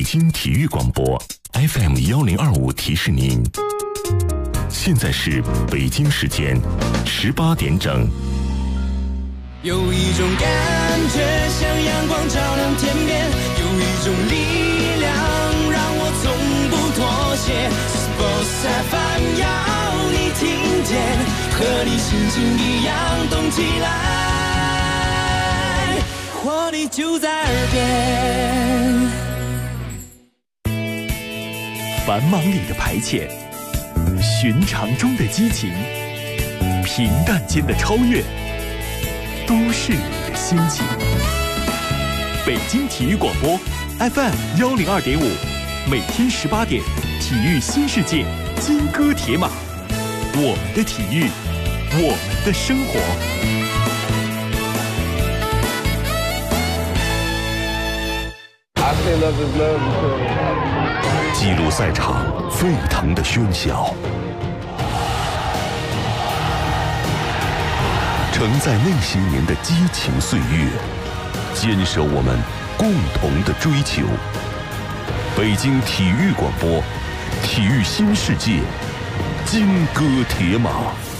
京体育广播 FM1025提示您，现在是北京时间18点整。 有一种感觉像阳光照亮天边，有一种力量让我从不妥协。Sports FM 要你听见，和你心情一样动起来，活力就在耳边。 繁忙里的排遣，寻常中的激情，平淡间的超越，都市里的心情。北京体育广播 FM102.5，每天18点，体育新世界，金戈铁马，我们的体育，我们的生活。 记录赛场沸腾的喧嚣，承载那些年的激情岁月，坚守我们共同的追求。北京体育广播，体育新世界，金戈铁马。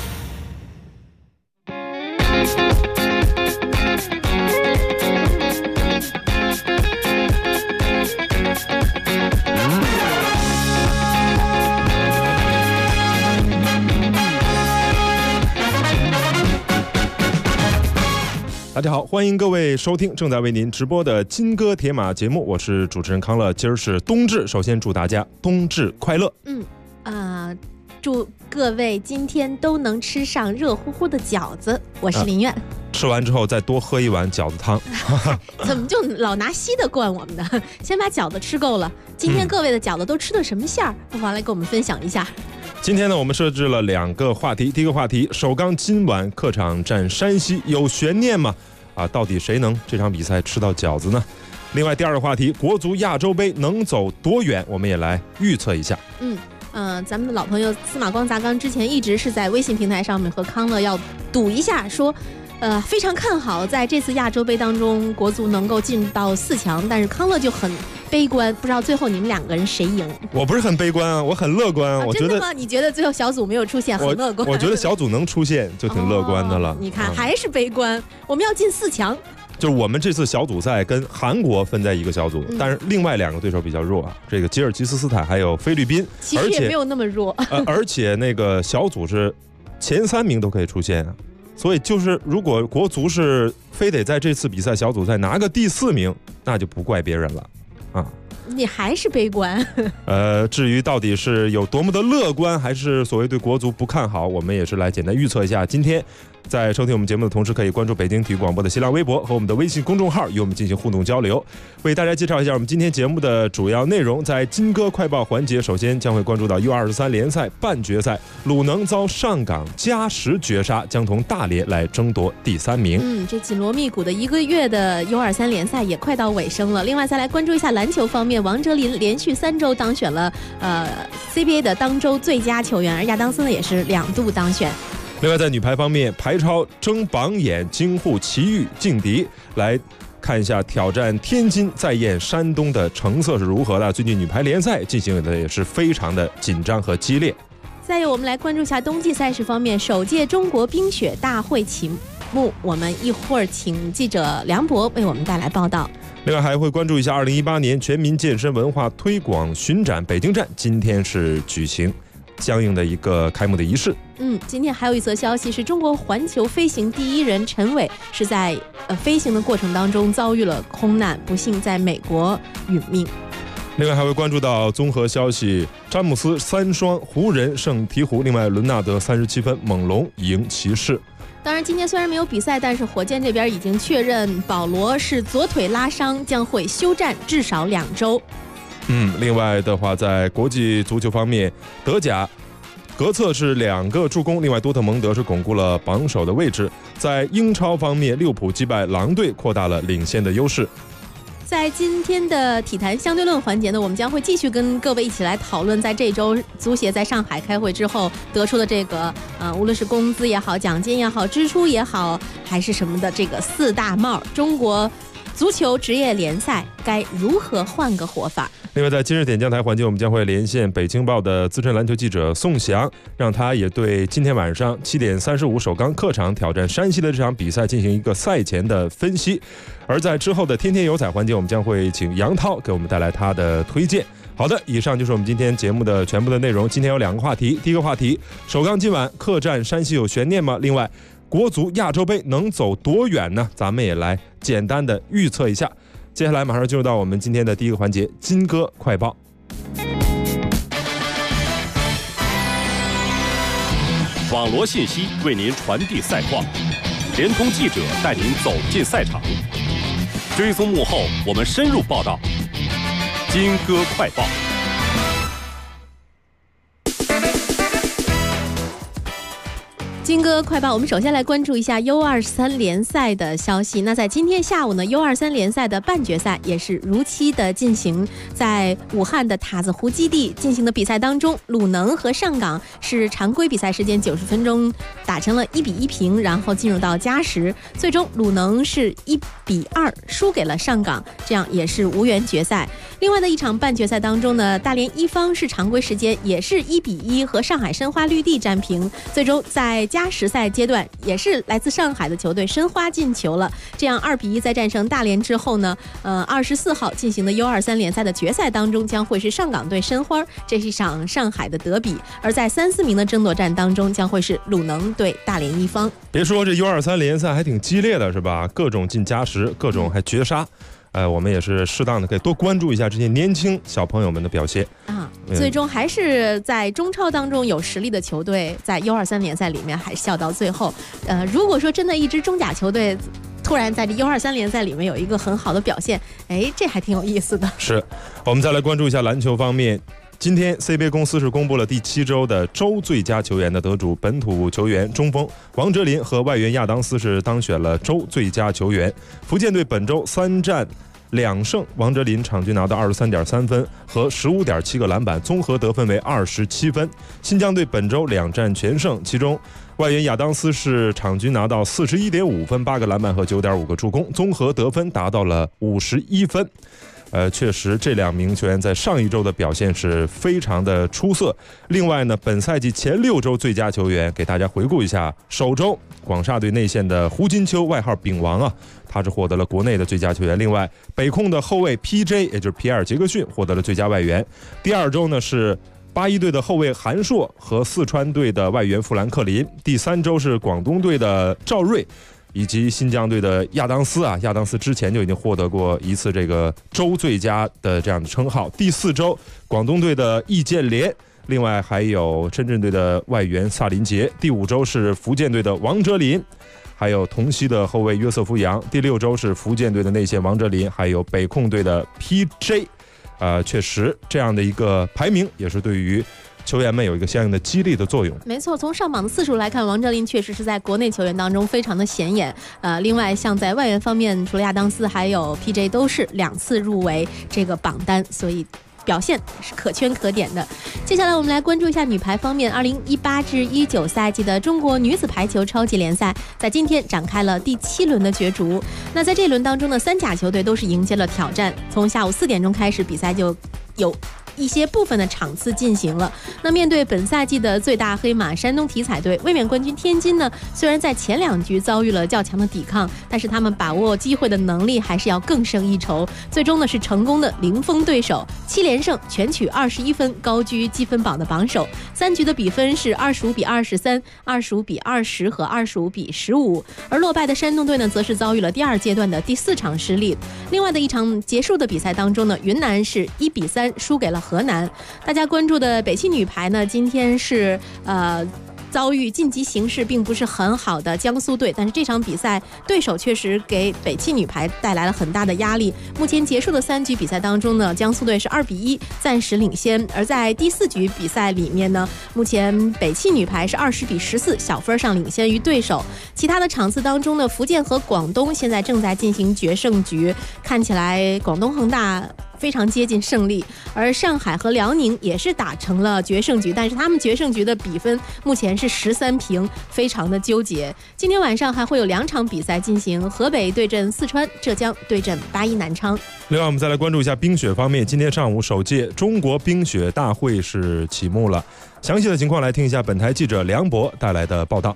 大家好，欢迎各位收听正在为您直播的金戈铁马节目，我是主持人康乐。今儿是冬至，首先祝大家冬至快乐。 祝各位今天都能吃上热乎乎的饺子。我是林苑。 吃完之后再多喝一碗饺子汤。 怎么就老拿稀的灌我们呢？先把饺子吃够了。今天各位的饺子都吃的什么馅儿？不妨来跟我们分享一下。 今天呢，我们设置了2个话题。第一个话题，首钢今晚客场战山西，有悬念吗？到底谁能这场比赛吃到饺子呢？另外，第二个话题，国足亚洲杯能走多远？我们也来预测一下。 咱们的老朋友司马光砸缸之前一直是在微信平台上面和康乐要赌一下，说非常看好在这次亚洲杯当中国足能够进到4强，但是康乐就很悲观，不知道最后你们2个人谁赢。 我不是很悲观啊，我很乐观。我觉得真的吗？你觉得最后小组没有出现很乐观？ 我觉得小组能出现就挺乐观的了。 你看还是悲观。我们要进4强。 就是我们这次小组赛跟韩国分在一个小组，但是另外2个对手比较弱啊，这个吉尔吉斯斯坦还有菲律宾， 其实也没有那么弱。 而且那个小组是前3名都可以出现啊，所以就是如果国足是非得在这次比赛小组赛拿个第4名，那就不怪别人了啊。 你还是悲观。 至于到底是有多么的乐观，还是所谓对国足不看好，我们也是来简单预测一下。今天在收听我们节目的同时，可以关注北京体育广播的新浪微博和我们的微信公众号，与我们进行互动交流。为大家介绍一下我们今天节目的主要内容。在金戈快报环节，首先将会关注到 U23 联赛半决赛，鲁能遭上港加时绝杀，将同大连来争夺第3名。 这紧锣密鼓的1个月的 U23 联赛也快到尾声了。另外再来关注一下篮球方面，王哲林连续3周当选了CBA 的当周最佳球员，而亚当斯呢也是2度当选。 另外在女排方面，排超争榜眼，京沪奇遇劲敌，来看一下挑战天津再现山东的成色是如何的。最近女排联赛进行的也是非常的紧张和激烈。 再有我们来关注一下冬季赛事方面，首届中国冰雪大会启幕，我们一会儿请记者梁博为我们带来报道。 另外还会关注一下2018年全民健身文化推广巡展北京站，今天是举行相应的一个开幕的仪式。 今天还有一则消息是中国环球飞行第1人陈伟是在飞行的过程当中遭遇了空难，不幸在美国殒命。 另外还会关注到综合消息，詹姆斯3双，湖人胜鹈鹕。另外伦纳德37分，猛龙赢骑士。 当然今天虽然没有比赛，但是火箭这边已经确认保罗是左腿拉伤，将会休战至少2周。 另外的话，在国际足球方面，德甲格策是2个助攻，另外多特蒙德是巩固了榜首的位置。在英超方面，利物浦击败狼队，扩大了领先的优势。 在今天的体坛相对论环节呢，我们将会继续跟各位一起来讨论，在这周足协在上海开会之后得出的这个无论是工资也好，奖金也好，支出也好，还是什么的这个4大帽。中国足球职业联赛该如何换个活法？ 另外，在今日点将台环节，我们将会连线北青报的资深篮球记者宋翔，让他也对今天晚上7点35首钢客场挑战山西的这场比赛进行一个赛前的分析。而在之后的天天有彩环节，我们将会请杨涛给我们带来他的推荐。好的，以上就是我们今天节目的全部的内容。今天有2个话题，第一个话题，首钢今晚客战山西有悬念吗？另外，国足亚洲杯能走多远呢？咱们也来简单的预测一下。接下来马上进入到我们今天的第一个环节，金哥快报。 网罗信息为您传递赛况，联通记者带您走进赛场，追踪幕后我们深入报道。金哥快报。 金哥快报，我们首先来关注一下 U23 联赛的消息。那在今天下午呢 ，U23 联赛的半决赛也是如期的进行，在武汉的塔子湖基地进行的比赛当中，鲁能和上港是常规比赛时间90分钟打成了1比1平，然后进入到加时，最终鲁能是1比2输给了上港，这样也是无缘决赛。另外的一场半决赛当中呢，大连一方是常规时间也是1比1和上海申花绿地战平，最终在加时赛阶段也是来自上海的球队申花进球了，这样2比1在战胜大连之后呢，24号进行的 U23 联赛的决赛当中将会是上港对申花，这是一场上海的德比，而在3、4名的争夺战当中将会是鲁能对大连一方。 别说这 U23 联赛还挺激烈的是吧？各种进加时，各种还绝杀。我们也是适当的可以多关注一下这些年轻小朋友们的表现啊。最终还是在中超当中有实力的球队在 U23 联赛里面还笑到最后。如果说真的一支中甲球队突然在这 U23 联赛里面有一个很好的表现，这还挺有意思的。 是，我们再来关注一下篮球方面。今天 CBA 公司是公布了第7周的周最佳球员的得主，本土球员中锋王哲林和外援亚当斯是当选了周最佳球员。福建队本周3战2胜，王哲林场均拿到23.3分和15.7个篮板，综合得分为27分。新疆队本周2战全胜，其中外援亚当斯是场均拿到41.5分、8个篮板和9.5个助攻，综合得分达到了51分。确实这2名球员在上一周的表现是非常的出色。另外呢，本赛季前6周最佳球员给大家回顾一下。首周广厦队内线的胡金秋，外号饼王啊，他是获得了国内的最佳球员。另外北控的后卫 PJ 也就是皮尔杰克逊获得了最佳外援。第2周呢是81队的后卫韩硕和四川队的外援富兰克林。第3周是广东队的赵睿以及新疆队的亚当斯啊，亚当斯之前就已经获得过一次这个周最佳的这样的称号。第4周广东队的易建联，另外还有深圳队的外援萨林杰。第5周是福建队的王哲林，还有同曦的后卫约瑟夫杨。第6周是福建队的内线王哲林，还有北控队的 PJ。确实这样的一个排名也是对于球员们有一个相应的激励的作用。 没错，从上榜的次数来看，王哲林确实是在国内球员当中非常的显眼。另外像在外援方面，除了亚当斯还有 PJ 都是2次入围这个榜单，所以表现是可圈可点的。接下来我们来关注一下女排方面，2018至19赛季的中国女子排球超级联赛在今天展开了第7轮的角逐。那在这轮当中呢，3甲球队都是迎接了挑战，从下午4点钟开始，比赛就有一些部分的场次进行了。那面对本赛季的最大黑马山东体彩队，卫冕冠军天津呢，虽然在前2局遭遇了较强的抵抗，但是他们把握机会的能力还是要更胜一筹，最终呢是成功的零封对手，7连胜，全取21分，高居积分榜的榜首。3局的比分是25比23、25比20和25比15。而落败的山东队呢，则是遭遇了第2阶段的第4场失利。另外的一场结束的比赛当中呢，云南是1比3输给了河南。大家关注的北汽女排呢，今天是遭遇晋级形势并不是很好的江苏队，但是这场比赛对手确实给北汽女排带来了很大的压力。目前结束的3局比赛当中呢，江苏队是2比1暂时领先，而在第4局比赛里面呢，目前北汽女排是20比14小分上领先于对手。其他的场次当中呢，福建和广东现在正在进行决胜局，看起来广东恒大非常接近胜利。而上海和辽宁也是打成了决胜局，但是他们决胜局的比分目前是13平，非常的纠结。今天晚上还会有2场比赛进行，河北对阵四川，浙江对阵8一南昌。 另外我们再来关注一下冰雪方面，今天上午首届中国冰雪大会是启幕了，详细的情况来听一下本台记者梁博带来的报道。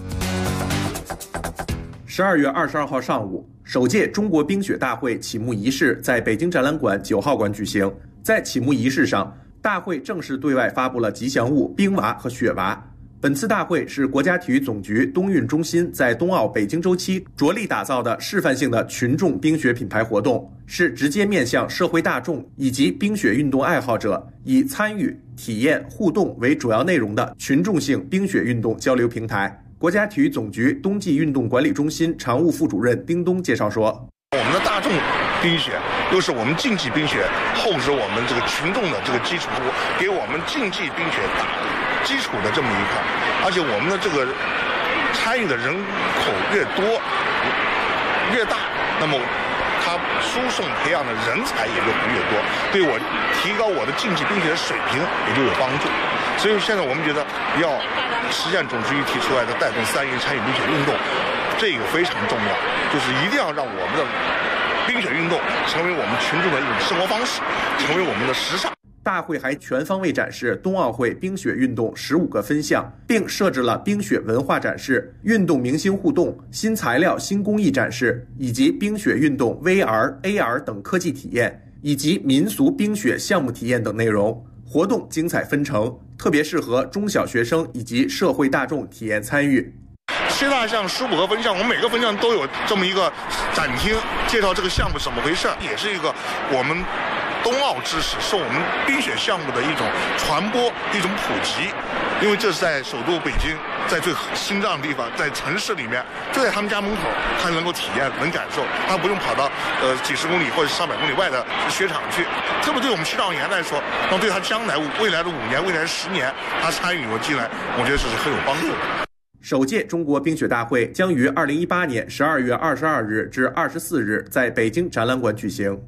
12月22号上午，首届中国冰雪大会启幕仪式在北京展览馆9号馆举行。在启幕仪式上，大会正式对外发布了吉祥物冰娃和雪娃。本次大会是国家体育总局冬运中心在冬奥北京周期着力打造的示范性的群众冰雪品牌活动，是直接面向社会大众以及冰雪运动爱好者，以参与、体验、互动为主要内容的群众性冰雪运动交流平台。国家体育总局冬季运动管理中心常务副主任丁东介绍说， 我们的大众冰雪又是我们竞技冰雪厚植我们这个群众的这个基础，给我们竞技冰雪打基础的这么一块，而且我们的这个参与的人口越多越大，那么他输送培养的人才也越多，对我提高我的竞技冰雪的水平也就有帮助。所以现在我们觉得要实现总书记提出来的带动3亿参与冰雪运动，这个非常重要，就是一定要让我们的冰雪运动成为我们群众的一种生活方式，成为我们的时尚。 大会还全方位展示冬奥会冰雪运动15个分项，并设置了冰雪文化展示、运动明星互动、新材料新工艺展示，以及冰雪运动 VR、AR 等科技体验，以及民俗冰雪项目体验等内容。活动精彩纷呈，特别适合中小学生以及社会大众体验参与。 7大项15个分项，我们每个分项都有这么一个展厅，介绍这个项目怎么回事，也是一个我们冬奥知识，是我们冰雪项目的一种传播、一种普及。因为这是在首都北京，在最心脏的地方，在城市里面，就在他们家门口，他能够体验、能感受，他不用跑到几十公里或者上百公里外的雪场去。这么对我们青少年来说，那对他将来未来的5年、未来的10年，他参与进来，我觉得这是很有帮助的。 首届中国冰雪大会将于2018年12月22日至24日在北京展览馆举行。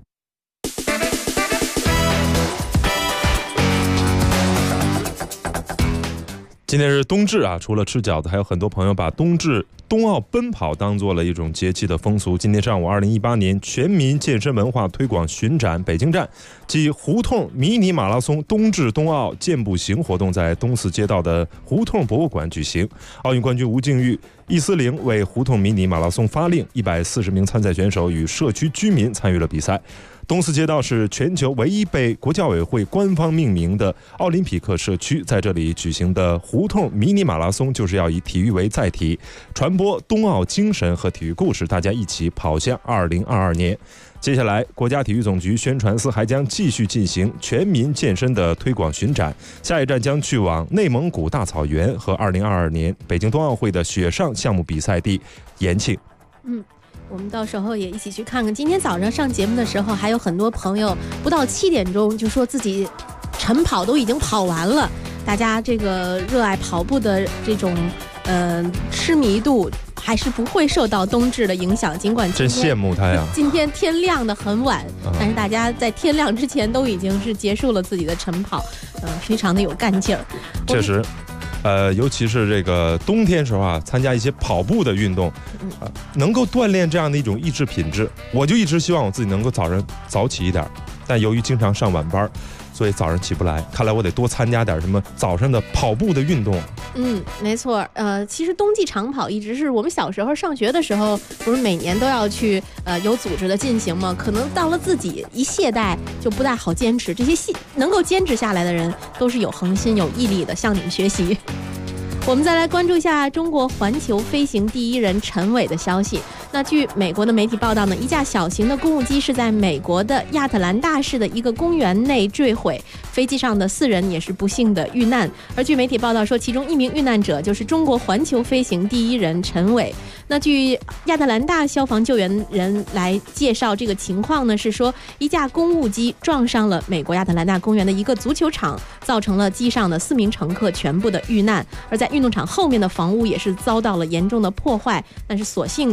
今天是冬至啊，除了吃饺子，还有很多朋友把冬奥奔跑当做了一种节气的风俗。今天上午，2018年全民健身文化推广巡展北京站暨胡同迷你马拉松冬至冬奥健步行活动在东四街道的胡同博物馆举行。奥运冠军吴静钰、易思玲为胡同迷你马拉松发令，140名参赛选手与社区居民参与了比赛。东四街道是全球唯一被国教委会官方命名的奥林匹克社区，在这里举行的胡同迷你马拉松就是要以体育为载体，传播冬奥精神和体育故事，大家一起跑向2022年。接下来，国家体育总局宣传司还将继续进行全民健身的推广巡展，下一站将去往内蒙古大草原和2022年北京冬奥会的雪上项目比赛地延庆。 我们到时候也一起去看看。今天早上上节目的时候，还有很多朋友不到7点钟就说自己晨跑都已经跑完了。大家这个热爱跑步的这种痴迷度还是不会受到冬至的影响，尽管真羡慕他呀。 今天天亮的很晚，但是大家在天亮之前都已经是结束了自己的晨跑，非常的有干劲儿。 确实。尤其是这个冬天时候啊，参加一些跑步的运动，能够锻炼这样的一种意志品质。我就一直希望我自己能够早上早起一点，但由于经常上晚班，所以早上起不来。看来我得多参加点什么早上的跑步的运动。 没错。其实冬季长跑一直是我们小时候上学的时候，不是每年都要去有组织的进行吗？可能到了自己一懈怠，就不大好坚持。这些能够坚持下来的人，都是有恒心、有毅力的，向你们学习。我们再来关注一下中国环球飞行第一人陈伟的消息。那据美国的媒体报道呢，一架小型的公务机是在美国的亚特兰大市的一个公园内坠毁，飞机上的4人也是不幸的遇难。而据媒体报道说，其中1名遇难者就是中国环球飞行第一人陈伟。那据亚特兰大消防救援人来介绍这个情况呢，是说一架公务机撞上了美国亚特兰大公园的一个足球场，造成了机上的4名乘客全部的遇难。而在运动场后面的房屋也是遭到了严重的破坏，但是所幸地面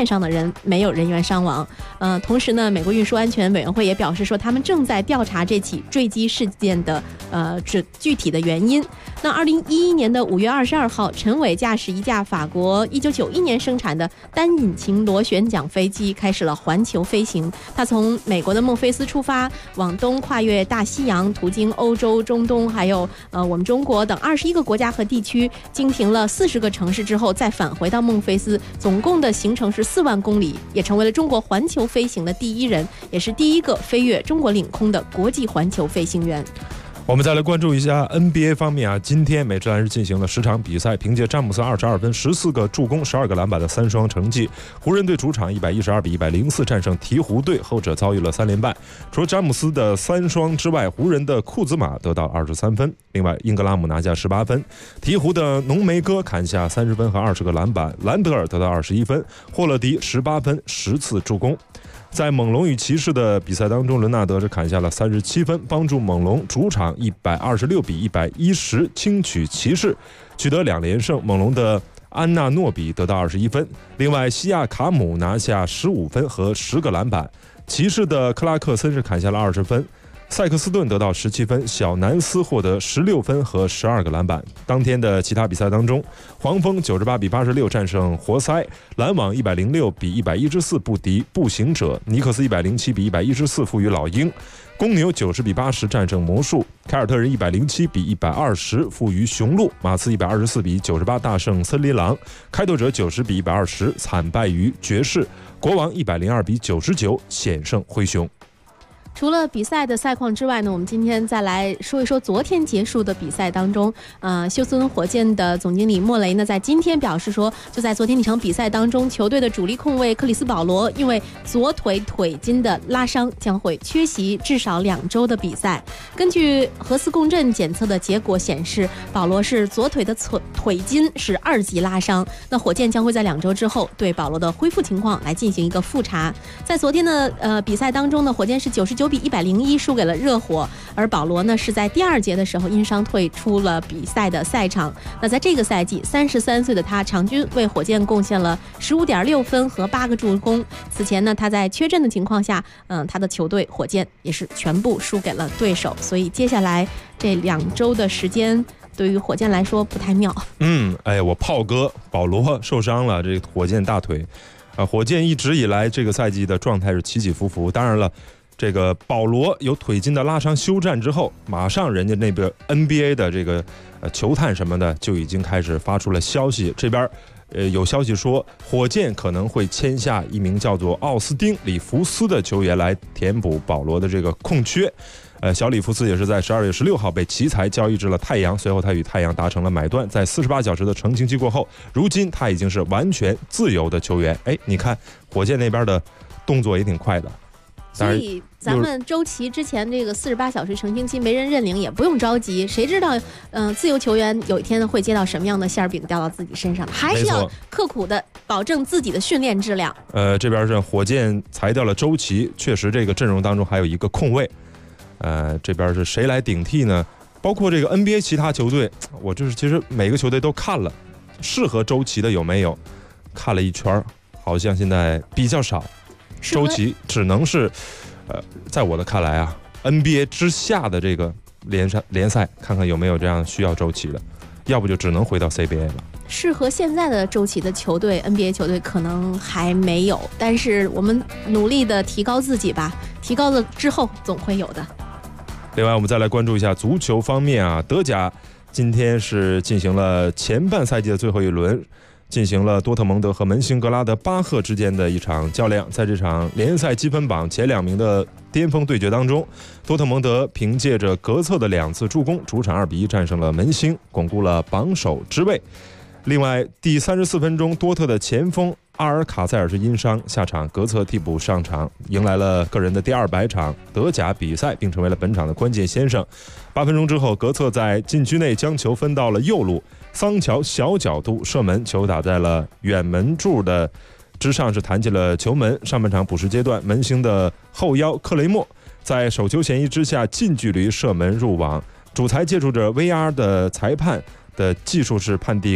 面上的人没有人员伤亡。同时呢，美国运输安全委员会也表示说，他们正在调查这起坠机事件的具体的原因。那2011年的5月22号，陈伟驾驶一架法国1991年生产的单引擎螺旋桨飞机开始了环球飞行。它从美国的孟菲斯出发，往东跨越大西洋，途经欧洲、中东，还有我们中国等21个国家和地区，经停了40个城市之后，再返回到孟菲斯，总共的行程是4万公里，也成为了中国环球飞行的第1人，也是第1个飞越中国领空的国际环球飞行员。 我们再来关注一下 NBA 方面啊，今天美职篮是进行了10场比赛，凭借詹姆斯22分、14个助攻、12个篮板的3双成绩，湖人队主场112比104战胜鹈鹕队，后者遭遇了3连败。除了詹姆斯的3双之外，湖人的库兹马得到23分，另外英格拉姆拿下18分，鹈鹕的浓眉哥砍下30分和20个篮板，兰德尔得到21分，霍勒迪18分、10次助攻。在猛龙与骑士的比赛当中，伦纳德是砍下了37分，帮助猛龙主场126比110轻取骑士，取得2连胜。猛龙的安纳诺比得到21分，另外西亚卡姆拿下15分和10个篮板，骑士的克拉克森是砍下了20分，塞克斯顿得到17分，小南斯获得16分和12个篮板。当天的其他比赛当中，黄蜂98比86战胜活塞，篮网106比114不敌步行者，尼克斯107比114负于老鹰，公牛90比80战胜魔术，凯尔特人107比120负于雄鹿，马刺124比98大胜森林狼，开拓者90比120惨败于爵士，国王102比99险胜灰熊。 除了比赛的赛况之外呢，我们今天再来说一说昨天结束的比赛当中，休斯顿火箭的总经理莫雷呢，在今天表示说，就在昨天那场比赛当中，球队的主力控卫克里斯保罗因为左腿腿筋的拉伤，将会缺席至少2周的比赛。根据核磁共振检测的结果显示，保罗是左腿的腿筋是2级拉伤。那火箭将会在2周之后对保罗的恢复情况来进行一个复查。在昨天的比赛当中呢，火箭是99比101输给了热火，而保罗呢是在第2节的时候因伤退出了比赛的赛场。那在这个赛季33岁的他场均为火箭贡献了15.6分和8个助攻。此前呢，他在缺阵的情况下，他的球队火箭也是全部输给了对手，所以接下来这2周的时间对于火箭来说不太妙。 我炮哥保罗受伤了，这个火箭大腿火箭一直以来这个赛季的状态是起起伏伏。当然了，这个保罗有腿筋的拉伤休战之后，马上人家那个 NBA 的这个球探什么的就已经开始发出了消息，这边有消息说火箭可能会签下一名叫做奥斯汀·里弗斯的球员来填补保罗的这个空缺。小里弗斯也是在12月16号被奇才交易至了太阳，随后他与太阳达成了买断，在48小时的澄清期过后，如今他已经是完全自由的球员。你看火箭那边的动作也挺快的。 所以咱们周琦之前这个48小时澄清期没人认领也不用着急，谁知道自由球员有一天会接到什么样的馅饼掉到自己身上，还是要刻苦的保证自己的训练质量。 这边是火箭裁掉了周琦，确实这个阵容当中还有一个空位，这边是谁来顶替呢？包括这个 NBA 其他球队，我就是其实每个球队都看了，适合周琦的有没有？看了一圈，好像现在比较少。周琦只能是，在我的看来啊 ，NBA 之下的这个联赛，看看有没有这样需要周琦的，要不就只能回到 CBA 了。 适合现在的周琦的球队 ，NBA 球队可能还没有，但是我们努力的提高自己吧，提高了之后总会有的。 另外，我们再来关注一下足球方面啊，德甲今天是进行了前半赛季的最后一轮。进行了多特蒙德和门兴格拉德巴赫之间的一场较量。在这场联赛积分榜前2名的巅峰对决当中，多特蒙德凭借着格策的2次助攻，主场2比1战胜了门兴，巩固了榜首之位。另外，第34分钟，多特的前锋阿尔卡塞尔是因伤下场，格策替补上场，迎来了个人的第200场德甲比赛，并成为了本场的关键先生。8分钟之后，格策在禁区内将球分到了右路，桑乔小角度射门，球打在了远门柱的之上，是弹进了球门。上半场补时阶段，门兴的后腰克雷默在手球嫌疑之下近距离射门入网，主裁借助着 VR 的裁判的技术是判定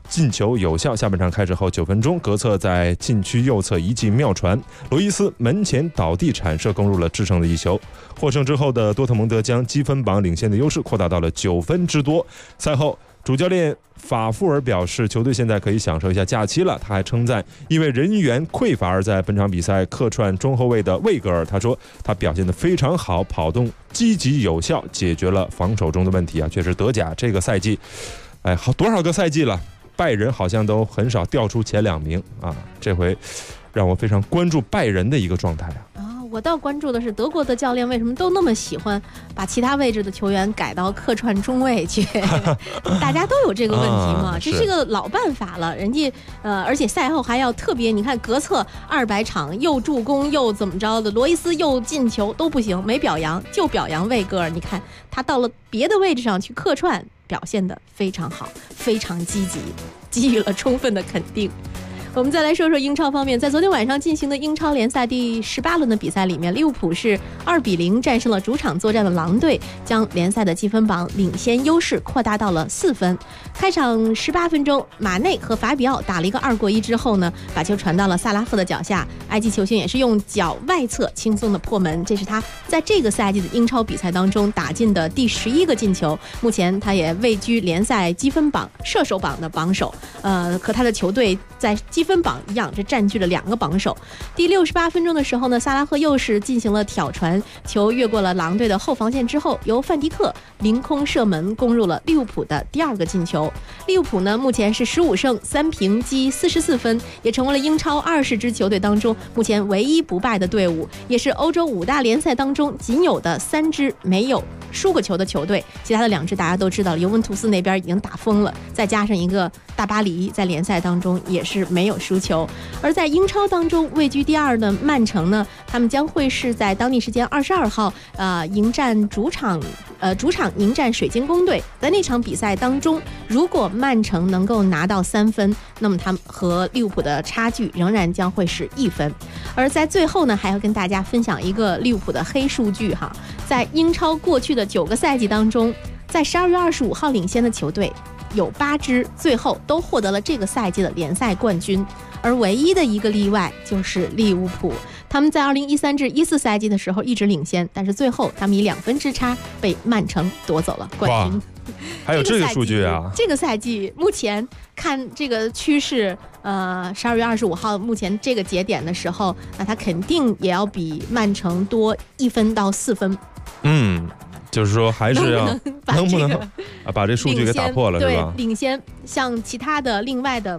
进球有效。下半场开始后9分钟，格策在禁区右侧一记妙传，罗伊斯门前倒地铲射攻入了制胜的一球。获胜之后的多特蒙德将积分榜领先的优势扩大到了9分之多。赛后，主教练法夫尔表示，球队现在可以享受一下假期了。他还称赞因为人员匮乏而在本场比赛客串中后卫的魏格尔，他说他表现得非常好，跑动积极有效，解决了防守中的问题啊。确实德甲这个赛季，好多少个赛季了，拜仁好像都很少掉出前2名啊。这回让我非常关注拜仁的一个状态啊。 我倒关注的是德国的教练为什么都那么喜欢把其他位置的球员改到客串中卫去大家都有这个问题嘛，这是个老办法了。人家而且赛后还要特别，你看格策200场又助攻又怎么着的，罗伊斯又进球都不行，没表扬，就表扬魏格尔。你看他到了别的位置上去客串，表现得非常好，非常积极，给予了充分的肯定。我们再来说说英超方面，在昨天晚上进行的英超联赛第18轮的比赛里面，利物浦是2-0战胜了主场作战的狼队，将联赛的积分榜领先优势扩大到了4分。开场18分钟，马内和法比奥打了一个2过1之后呢，把球传到了萨拉赫的脚下，埃及球星也是用脚外侧轻松的破门，这是他在这个赛季的英超比赛当中打进的第11个进球。目前他也位居联赛积分榜射手榜的榜首，和他的球队在积分榜一样，这占据了2个榜首。第68分钟的时候呢，萨拉赫又是进行了挑传，球越过了狼队的后防线之后，由范迪克凌空射门攻入了利物浦的第2个进球。利物浦呢，目前是15胜3平积44分，也成为了英超20支球队当中目前唯一不败的队伍，也是欧洲5大联赛当中仅有的3支没有输过球的球队。其他的2支大家都知道，尤文图斯那边已经打疯了，再加上一个大巴黎在联赛当中也是没有输球。而在英超当中位居第2的曼城呢，他们将会是在当地时间22号迎战主场迎战水晶宫队。在那场比赛当中，如果曼城能够拿到3分，那么他们和利物浦的差距仍然将会是1分。而在最后呢，还要跟大家分享一个利物浦的黑数据哈，在英超过去的9个赛季当中，在12月25号领先的球队有8支最后都获得了这个赛季的联赛冠军，而唯一的一个例外就是利物浦。他们在2013至14赛季的时候一直领先，但是最后他们以2分之差被曼城夺走了冠军。 还有这个数据啊！ 这个赛季目前看这个趋势，12月25号目前这个节点的时候，那他肯定也要比曼城多1分到4分。 就是说还是要能不能把这数据给打破了，是吧？ 对，领先像其他的另外的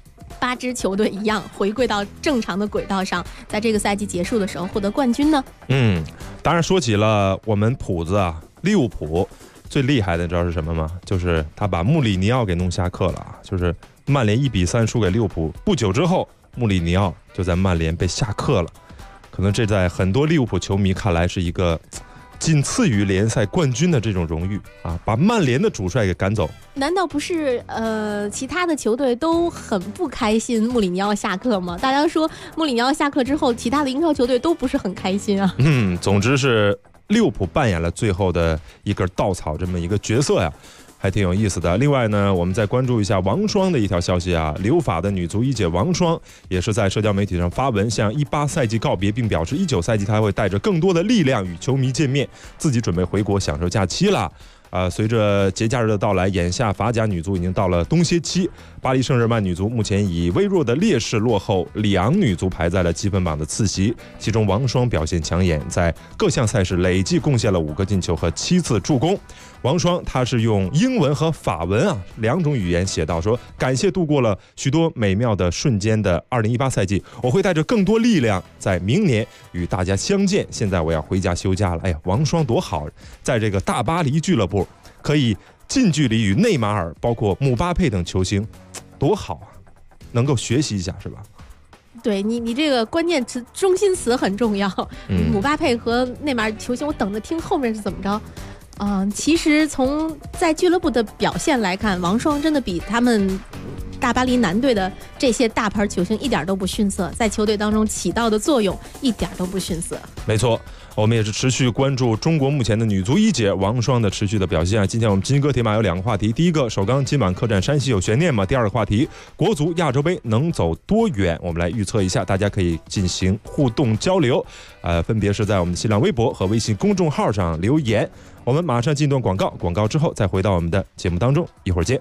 8支球队一样，回归到正常的轨道上，在这个赛季结束的时候获得冠军呢？ 当然说起了我们普子啊，利物浦最厉害的你知道是什么吗？就是他把穆里尼奥给弄下课了啊！就是曼联1-3输给利物浦，不久之后穆里尼奥就在曼联被下课了。可能这在很多利物浦球迷看来是一个仅次于联赛冠军的这种荣誉啊，把曼联的主帅给赶走。 难道不是其他的球队都很不开心穆里尼奥下课吗？大家说穆里尼奥下课之后，其他的英超球队都不是很开心啊。 总之是利物浦扮演了最后的一根稻草这么一个角色呀，还挺有意思的。另外呢，我们再关注一下王霜的一条消息啊，留法的女足一姐王霜也是在社交媒体上发文向18赛季告别，并表示19赛季她会带着更多的力量与球迷见面，自己准备回国享受假期了。随着节假日的到来，眼下法甲女足已经到了冬歇期。巴黎圣日耳曼女足目前以微弱的劣势落后里昂女足排在了积分榜的次席，其中王霜表现抢眼，在各项赛事累计贡献了5个进球和7次助攻。王霜她是用英文和法文2种语言写道说，感谢度过了许多美妙的瞬间的2018赛季，我会带着更多力量在明年与大家相见，现在我要回家休假了。哎呀，王霜多好，在这个大巴黎俱乐部可以近距离与内马尔包括姆巴佩等球星，多好啊，能够学习一下是吧？ 对你这个关键词中心词很重要。姆巴佩和内马尔球星，我等着听后面是怎么着。其实从在俱乐部的表现来看，王霜真的比他们大巴黎男队的这些大牌球星一点都不逊色，在球队当中起到的作用一点都不逊色。 没错，我们也是持续关注中国目前的女足一姐王霜的持续的表现啊。今天我们金戈铁马有2个话题，第一个首钢今晚客战山西有悬念吗？第2个话题，国足亚洲杯能走多远？我们来预测一下，大家可以进行互动交流，分别是在我们的新浪微博和微信公众号上留言。我们马上进段广告，广告之后再回到我们的节目当中，一会儿见。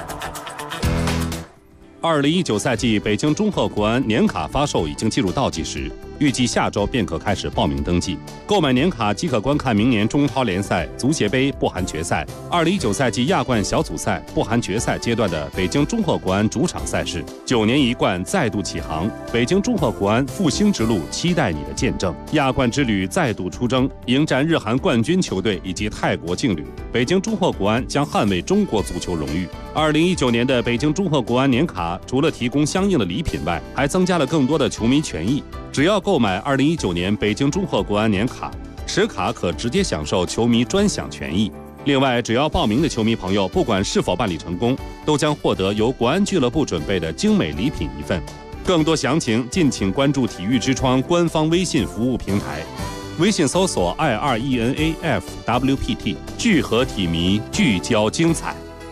2019赛季北京中赫国安年卡发售已经进入倒计时，预计下周便可开始报名登记。购买年卡即可观看明年中超联赛、足协杯不含决赛、2019赛季亚冠小组赛不含决赛阶段的北京中赫国安主场赛事。9年一冠再度起航，北京中赫国安复兴之路期待你的见证。亚冠之旅再度出征，迎战日韩冠军球队以及泰国劲旅。北京中赫国安将捍卫中国足球荣誉。2019年的北京中赫国安年卡除了提供相应的礼品外，还增加了更多的球迷权益。只要购买2019年北京中赫国安年卡，持卡可直接享受球迷专享权益。另外，只要报名的球迷朋友，不管是否办理成功，都将获得由国安俱乐部准备的精美礼品1份。更多详情，敬请关注体育之窗官方微信服务平台，微信搜索 IRENAFWPT， 聚合体迷，聚焦精彩。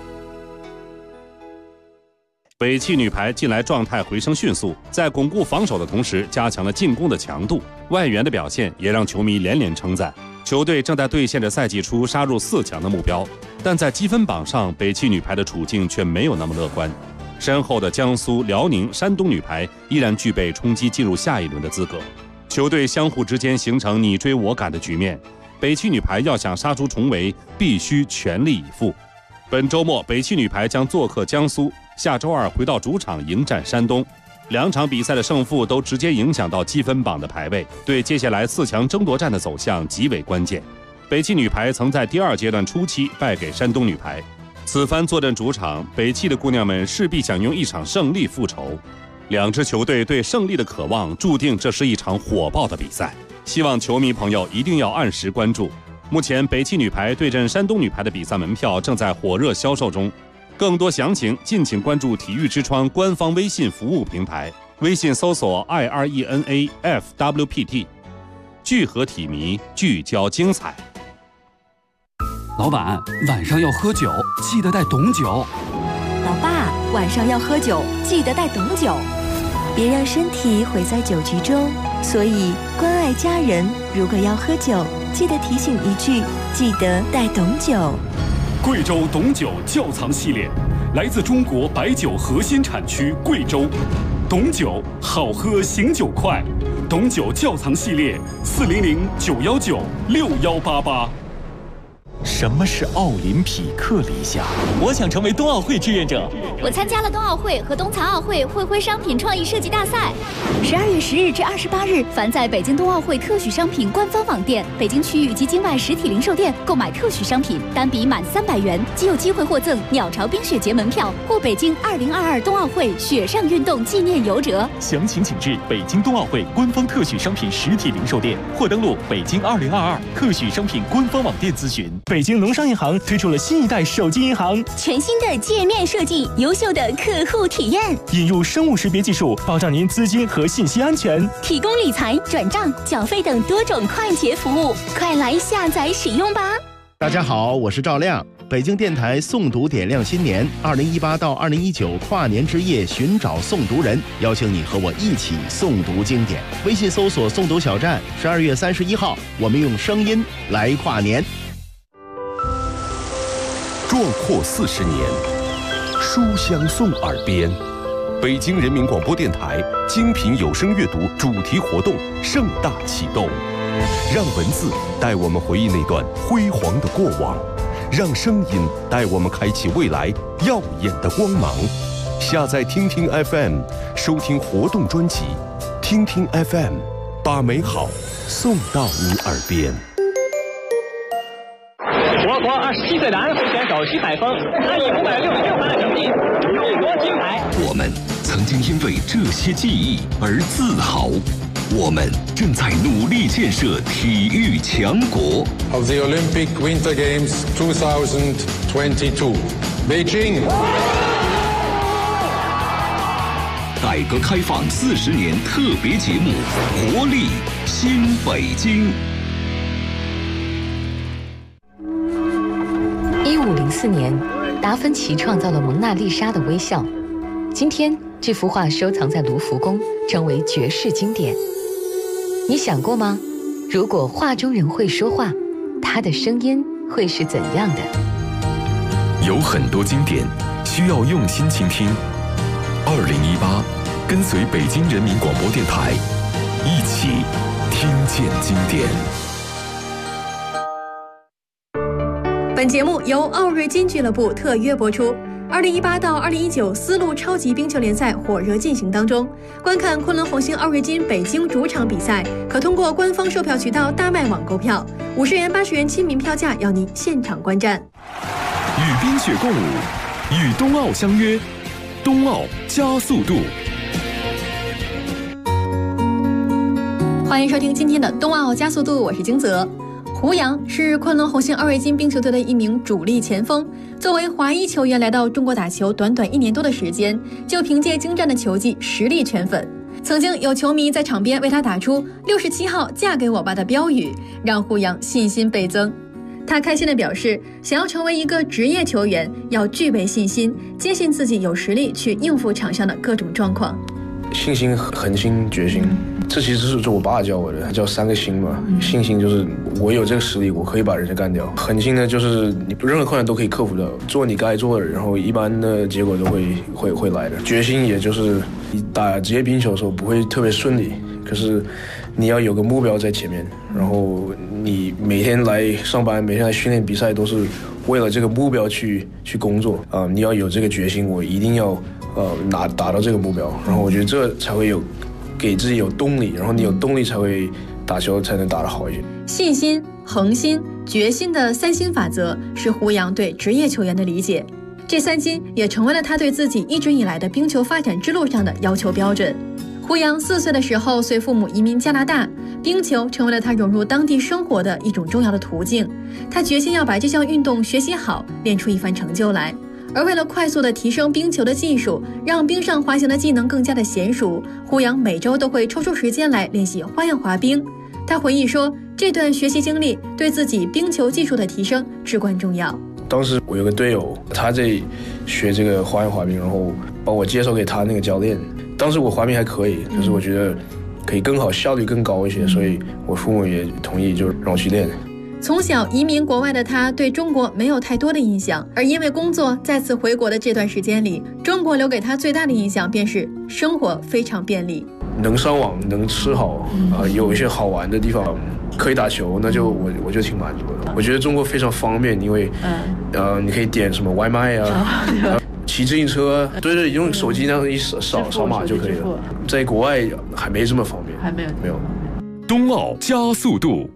北汽女排近来状态回升迅速，在巩固防守的同时，加强了进攻的强度，外援的表现也让球迷连连称赞。球队正在兑现着赛季初杀入4强的目标，但在积分榜上，北汽女排的处境却没有那么乐观。身后的江苏、辽宁、山东女排依然具备冲击进入下一轮的资格。球队相互之间形成你追我赶的局面，北汽女排要想杀出重围，必须全力以赴。本周末，北汽女排将做客江苏，下周2回到主场迎战山东。2场比赛的胜负都直接影响到积分榜的排位，对接下来4强争夺战的走向极为关键。北汽女排曾在第2阶段初期败给山东女排，此番坐镇主场，北汽的姑娘们势必想用1场胜利复仇。2支球队对胜利的渴望，注定这是一场火爆的比赛。希望球迷朋友一定要按时关注。目前，北汽女排对阵山东女排的比赛门票正在火热销售中。更多详情，敬请关注体育之窗官方微信服务平台，微信搜索 IRENAFWPT， 聚合体迷，聚焦精彩。 老板，晚上要喝酒，记得带董酒。 老爸，晚上要喝酒，记得带董酒。别让身体毁在酒局中，所以关爱家人，如果要喝酒，记得提醒一句，记得带董酒。 贵州董酒窖藏系列，来自中国白酒核心产区贵州。董酒好喝，醒酒快。董酒窖藏系列，400-919-6188。什么是奥林匹克理想？ 我想成为冬奥会志愿者。 我参加了冬奥会和冬残奥会会徽商品创意设计大赛。12月10日至28日，凡在北京冬奥会特许商品官方网店、北京区域及境外实体零售店购买特许商品，单笔满300元，即有机会获赠鸟巢冰雪节门票或北京2022冬奥会雪上运动纪念游折。 详情请至北京冬奥会官方特许商品实体零售店，或登录北京2022特许商品官方网店咨询。 北京农商银行推出了新一代手机银行， 全新的界面设计，优秀的客户体验， 引入生物识别技术，保障您资金和信息安全， 提供理财、转账、缴费等多种快捷服务，快来下载使用吧！ 大家好，我是赵亮。北京电台诵读点亮新年，2018到2019跨年之夜寻找诵读人，邀请你和我一起诵读经典。微信搜索诵读小站，12月31号，我们用声音来跨年。 壮阔40年，书香送耳边。北京人民广播电台精品有声阅读主题活动盛大启动，让文字带我们回忆那段辉煌的过往，让声音带我们开启未来耀眼的光芒。下载听听 FM， 收听活动专辑，听听 FM， 把美好送到你耳边。 我国27岁的安徽选手徐海峰，他以566分的成绩荣夺金牌。 我们曾经因为这些记忆而自豪，我们正在努力建设体育强国。 Of the Olympic Winter Games 2022, Beijing. 改革开放40年特别节目《活力新北京》。 1504年，达芬奇创造了蒙娜丽莎的微笑。今天，这幅画收藏在卢浮宫，成为绝世经典。你想过吗？如果画中人会说话，他的声音会是怎样的？ 有很多经典需要用心倾听。2018，跟随北京人民广播电台，一起听见经典。 本节目由奥瑞金俱乐部特约播出。2018到2019丝路超级冰球联赛火热进行当中，观看昆仑红星奥瑞金北京主场比赛，可通过官方售票渠道大麦网购票，50元、80元亲民票价，要您现场观战。 与冰雪共舞，与冬奥相约，冬奥加速度。 欢迎收听今天的冬奥加速度，我是金泽。胡杨是昆仑红星奥瑞金冰球队的一名主力前锋，作为华裔球员来到中国打球，短短1年多的时间，就凭借精湛的球技实力圈粉。曾经有球迷在场边为他打出67号嫁给我吧的标语，让胡杨信心倍增。他开心地表示，想要成为一个职业球员，要具备信心，坚信自己有实力去应付场上的各种状况。 信心、恒心、决心，这其实是我爸教我的，他叫3个心嘛。信心就是我有这个实力，我可以把人家干掉；恒心呢，就是你任何困难都可以克服的，做你该做的，然后一般的结果都会来的。决心也就是你打职业冰球的时候不会特别顺利，可是你要有个目标在前面，然后你每天来上班，每天来训练比赛，都是为了这个目标去工作啊。你要有这个决心，我一定要达到这个目标，然后我觉得这才会有给自己有动力，然后你有动力才会打球才能打得好一些。 信心、恒心、决心的3心法则是胡杨对职业球员的理解，这3心也成为了他对自己一直以来的冰球发展之路上的要求标准。胡杨4岁的时候随父母移民加拿大，冰球成为了他融入当地生活的一种重要的途径。他决心要把这项运动学习好，练出一番成就来。而为了快速地提升冰球的技术，让冰上滑行的技能更加的娴熟，胡杨每周都会抽出时间来练习花样滑冰。他回忆说，这段学习经历对自己冰球技术的提升至关重要。 当时我有个队友，他在学这个花样滑冰，然后把我介绍给他那个教练。当时我滑冰还可以，可是我觉得可以更好，效率更高一些，所以我父母也同意，就让我去练。 从小移民国外的他对中国没有太多的印象，而因为工作再次回国的这段时间里，中国留给他最大的印象便是生活非常便利， 能上网，能吃好，有一些好玩的地方，可以打球，那就我就挺满足的。我觉得中国非常方便，因为你可以点什么外卖啊，骑自行车，对，用手机那样一扫码就可以了。在国外还没这么方便，没有。 冬奥加速度。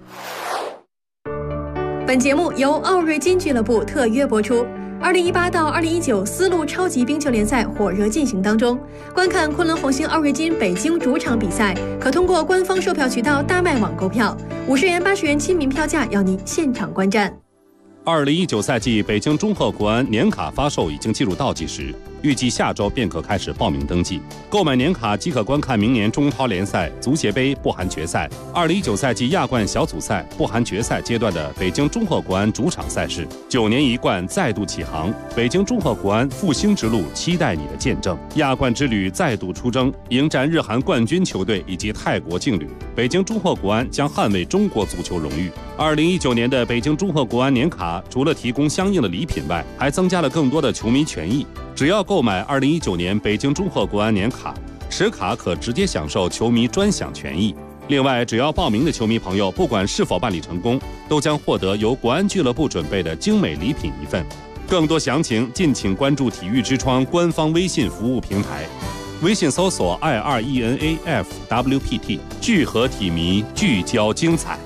本节目由奥瑞金俱乐部特约播出。2018到2019丝路超级冰球联赛火热进行当中，观看昆仑红星奥瑞金北京主场比赛，可通过官方售票渠道大麦网购票，50元、80元亲民票价，要您现场观战。 2019赛季北京中赫国安年卡发售已经进入倒计时，预计下周便可开始报名登记。购买年卡即可观看明年中超联赛、足协杯不含决赛、2019赛季亚冠小组赛不含决赛阶段的北京中赫国安主场赛事。9年一冠再度起航，北京中赫国安复兴之路期待你的见证。亚冠之旅再度出征，迎战日韩冠军球队以及泰国劲旅。北京中赫国安将捍卫中国足球荣誉。2019年的北京中赫国安年卡除了提供相应的礼品外，还增加了更多的球迷权益。只要购买2019年北京中赫国安年卡，持卡可直接享受球迷专享权益。另外，只要报名的球迷朋友，不管是否办理成功，都将获得由国安俱乐部准备的精美礼品1份。更多详情，敬请关注体育之窗官方微信服务平台，微信搜索 IRENAFWPT， 聚合体迷，聚焦精彩。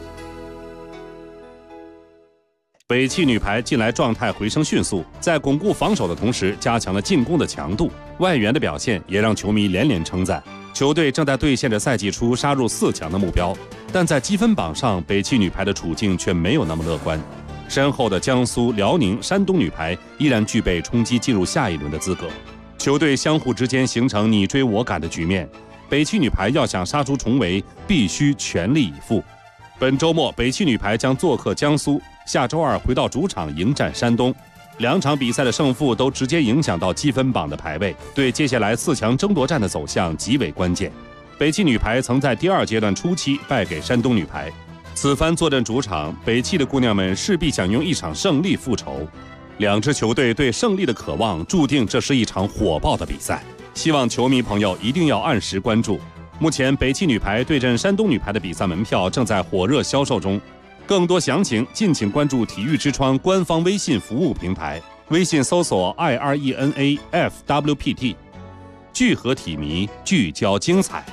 北汽女排近来状态回升迅速，在巩固防守的同时，加强了进攻的强度，外援的表现也让球迷连连称赞。球队正在兑现着赛季初杀入4强的目标，但在积分榜上，北汽女排的处境却没有那么乐观。身后的江苏、辽宁、山东女排依然具备冲击进入下一轮的资格。 球队相互之间形成你追我赶的局面。北汽女排要想杀出重围，必须全力以赴。本周末，北汽女排将做客江苏，下周二回到主场迎战山东。2场比赛的胜负都直接影响到积分榜的排位，对接下来4强争夺战的走向极为关键。北汽女排曾在第2阶段初期败给山东女排，此番坐镇主场，北汽的姑娘们势必想用一场胜利复仇。2支球队对胜利的渴望，注定这是一场火爆的比赛。希望球迷朋友一定要按时关注。目前，北汽女排对阵山东女排的比赛门票正在火热销售中。更多详情，敬请关注体育之窗官方微信服务平台，微信搜索 IRENAFWPT， 聚合体迷，聚焦精彩。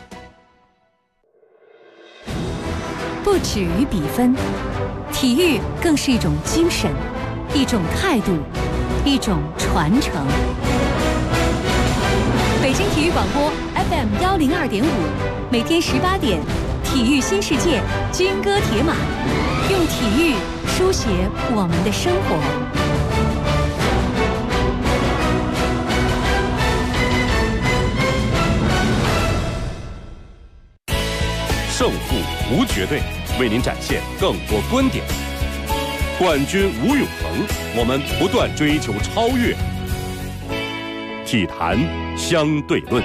不止于比分，体育更是一种精神，一种态度，一种传承。北京体育广播 FM 102.5，每天18点，体育新世界，军歌铁马，用体育书写我们的生活。 胜负无绝对，为您展现更多观点。冠军无永恒，我们不断追求超越。体坛相对论。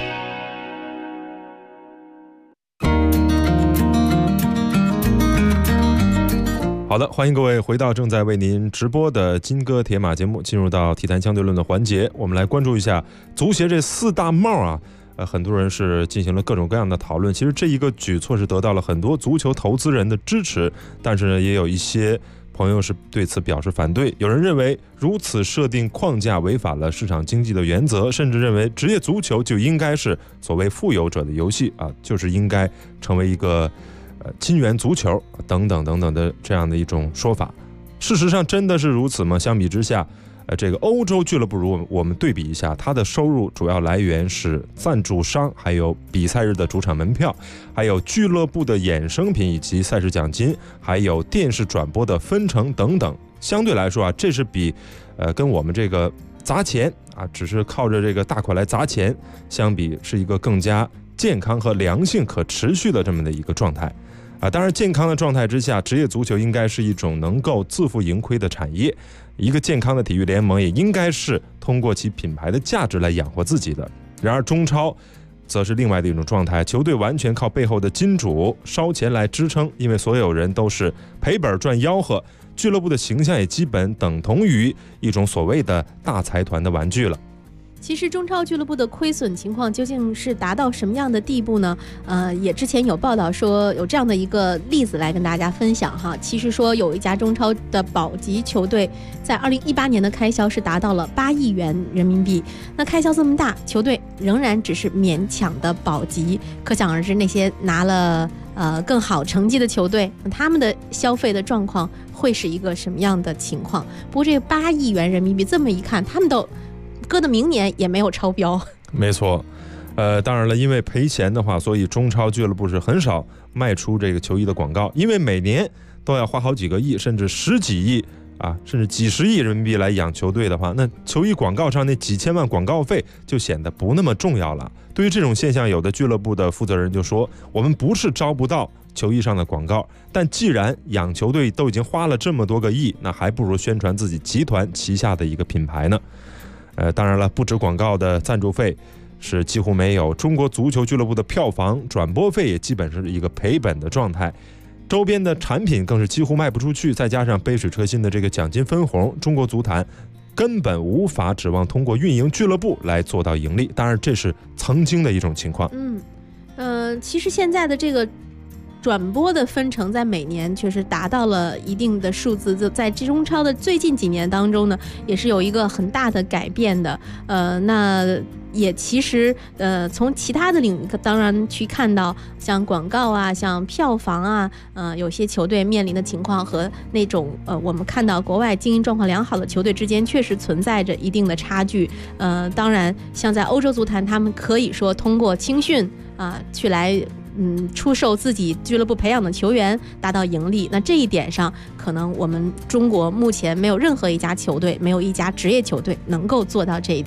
好的，欢迎各位回到正在为您直播的金戈铁马节目，进入到体坛相对论的环节，我们来关注一下足协这4大帽啊。很多人是进行了各种各样的讨论。其实这一个举措是得到了很多足球投资人的支持，但是呢，也有一些朋友是对此表示反对。有人认为如此设定框架违反了市场经济的原则，甚至认为职业足球就应该是所谓富有者的游戏啊，就是应该成为一个金元足球等等等等的这样的一种说法。事实上真的是如此吗？相比之下，这个欧洲俱乐部如我们对比一下，它的收入主要来源是赞助商，还有比赛日的主场门票，还有俱乐部的衍生品以及赛事奖金，还有电视转播的分成等等。相对来说啊，这是比跟我们这个砸钱啊，只是靠着这个大款来砸钱相比，是一个更加健康和良性可持续的这么的一个状态啊。当然，健康的状态之下，职业足球应该是一种能够自负盈亏的产业。一个健康的体育联盟也应该是通过其品牌的价值来养活自己的。然而中超则是另外的一种状态，球队完全靠背后的金主烧钱来支撑，因为所有人都是赔本赚吆喝，俱乐部的形象也基本等同于一种所谓的大财团的玩具了。 其实中超俱乐部的亏损情况究竟是达到什么样的地步呢？也之前有报道说有这样的一个例子来跟大家分享哈。其实说有一家中超的保级球队在2018年的开销是达到了8亿元人民币。那开销这么大，球队仍然只是勉强的保级，可想而知那些拿了更好成绩的球队，他们的消费的状况会是一个什么样的情况？不过这8亿元人民币这么一看，他们都搁到明年也没有超标。 没错，当然了，因为赔钱的话，所以中超俱乐部是很少卖出这个球衣的广告，因为每年都要花好几个亿，甚至10几亿啊，甚至几十亿人民币来养球队的话，那球衣广告上那几千万广告费就显得不那么重要了。对于这种现象，有的俱乐部的负责人就说，我们不是招不到球衣上的广告，但既然养球队都已经花了这么多个亿，那还不如宣传自己集团旗下的一个品牌呢。当然了，不止广告的赞助费是几乎没有，中国足球俱乐部的票房转播费也基本是一个赔本的状态，周边的产品更是几乎卖不出去，再加上杯水车薪的这个奖金分红，中国足坛根本无法指望通过运营俱乐部来做到盈利。当然这是曾经的一种情况。 其实现在的这个转播的分成在每年确实达到了一定的数字，就在中超的最近几年当中呢，也是有一个很大的改变的。那也其实从其他的领域当然去看到，像广告啊，像票房啊，有些球队面临的情况和那种我们看到国外经营状况良好的球队之间确实存在着一定的差距。当然像在欧洲足坛，他们可以说通过青训去来出售自己俱乐部培养的球员达到盈利。那这一点上，可能我们中国目前没有任何一家球队，没有一家职业球队能够做到这一点。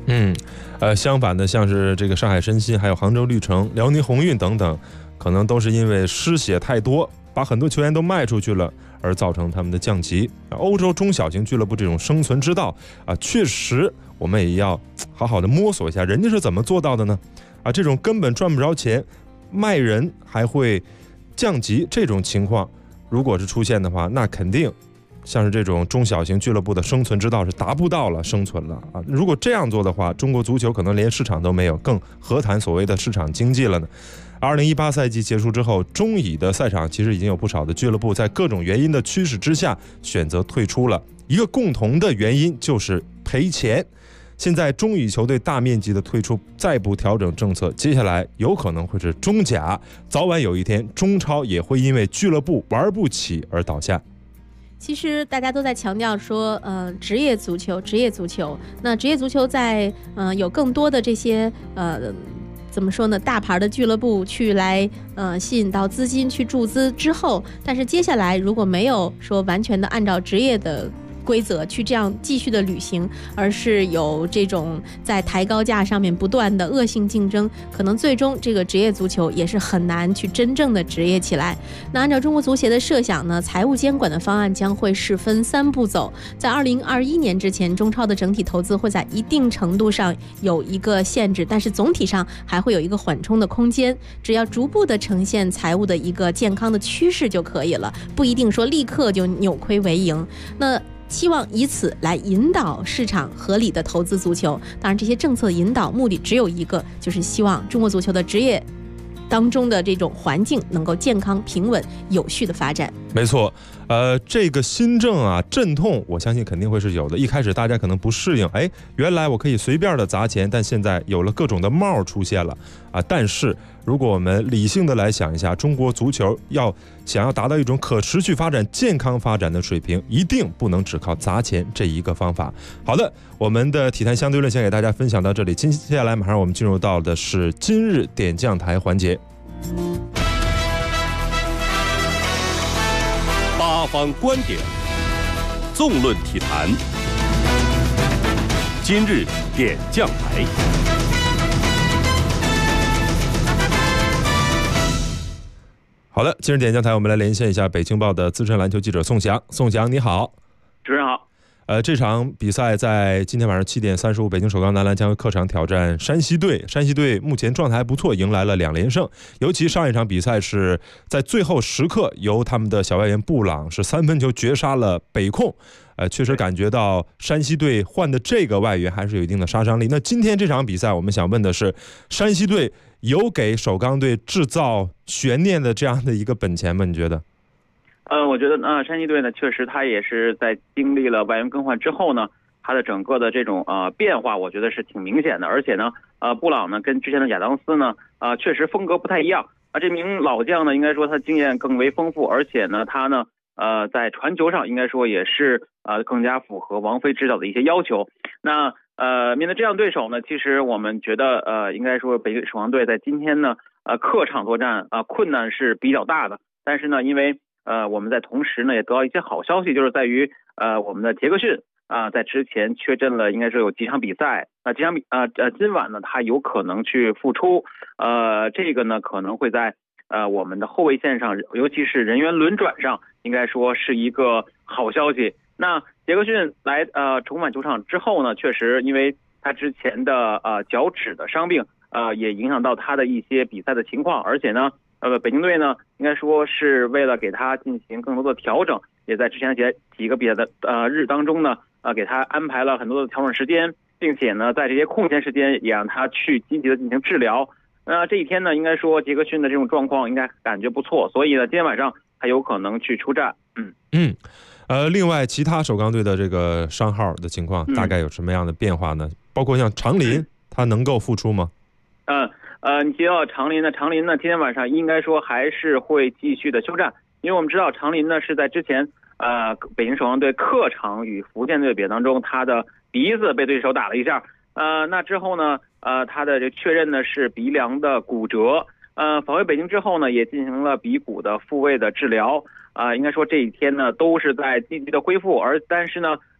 相反的，像是这个上海申鑫、还有杭州绿城、辽宁宏运等等，可能都是因为失血太多，把很多球员都卖出去了，而造成他们的降级。欧洲中小型俱乐部这种生存之道确实我们也要好好的摸索一下，人家是怎么做到的呢？这种根本赚不着钱，卖人还会降级这种情况，如果是出现的话，那肯定像是这种中小型俱乐部的生存之道是达不到了生存了如果这样做的话，中国足球可能连市场都没有，更何谈所谓的市场经济了呢？2018赛季结束之后，中乙的赛场其实已经有不少的俱乐部在各种原因的驱使之下选择退出了，一个共同的原因就是赔钱。现在中乙球队大面积的退出，再不调整政策，接下来有可能会是中甲，早晚有一天中超也会因为俱乐部玩不起而倒下。 其实大家都在强调说，职业足球。那职业足球在有更多的这些怎么说呢？大牌的俱乐部去来吸引到资金去注资之后，但是接下来如果没有说完全的按照职业的规则去这样继续的履行，而是有这种在抬高价上面不断的恶性竞争，可能最终这个职业足球也是很难去真正的职业起来。那按照中国足协的设想呢，财务监管的方案将会是分3步走。在2021年之前，中超的整体投资会在一定程度上有一个限制，但是总体上还会有一个缓冲的空间，只要逐步的呈现财务的一个健康的趋势就可以了，不一定说立刻就扭亏为盈。那希望以此来引导市场合理的投资足球。当然，这些政策引导目的只有一个，就是希望中国足球的职业当中的这种环境能够健康、平稳、有序的发展。 没错，这个新政阵痛，我相信肯定会是有的。一开始大家可能不适应，原来我可以随便的砸钱，但现在有了各种的帽出现了但是如果我们理性的来想一下，中国足球想要达到一种可持续发展、健康发展的水平，一定不能只靠砸钱这一个方法。好的，我们的体坛相对论先给大家分享到这里，接下来马上我们进入到的是今日点将台环节。 八方观点，纵论体坛，今日点将台。 好的，今日点将台，我们来连线一下北京报的资深篮球记者宋翔。宋翔，你好。 主持人好。 这场比赛在今天晚上7点35，北京首钢男篮将会客场挑战山西队。山西队目前状态还不错，迎来了2连胜。尤其上一场比赛是在最后时刻，由他们的小外援布朗是3分球绝杀了北控。确实感觉到山西队换的这个外援还是有一定的杀伤力。那今天这场比赛，我们想问的是，山西队有给首钢队制造悬念的这样的一个本钱吗？你觉得？ 我觉得山西队呢，确实他也是在经历了外援更换之后呢，他的整个的这种变化，我觉得是挺明显的。而且呢，布朗呢跟之前的亚当斯呢，确实风格不太一样。这名老将呢，应该说他经验更为丰富，而且呢，他呢，在传球上应该说也是更加符合王菲指导的一些要求。那面对这样对手呢，其实我们觉得应该说北京首钢队在今天呢，客场作战困难是比较大的。但是呢，因为我们在同时呢也得到一些好消息，就是在于我们的杰克逊在之前确诊了，应该说有几场比赛，今晚呢他有可能去复出，这个呢可能会在我们的后卫线上，尤其是人员轮转上，应该说是一个好消息。那杰克逊来重返球场之后呢，确实因为他之前的脚趾的伤病也影响到他的一些比赛的情况，而且呢北京队呢，应该说是为了给他进行更多的调整，也在之前几个比赛的日当中呢，给他安排了很多的调整时间，并且呢，在这些空闲时间也让他去积极的进行治疗。这一天呢，应该说杰克逊的这种状况应该感觉不错，所以呢，今天晚上还有可能去出战。 另外其他首钢队的这个伤号的情况大概有什么样的变化呢？包括像长林，他能够复出吗？ 你提到长林呢，今天晚上应该说还是会继续的休战，因为我们知道长林呢是在之前北京首钢队客场与福建队的比赛当中，他的鼻子被对手打了一下，那之后呢，他的这确认呢是鼻梁的骨折，返回北京之后呢，也进行了鼻骨的复位的治疗，应该说这一天呢都是在积极的恢复，但是呢，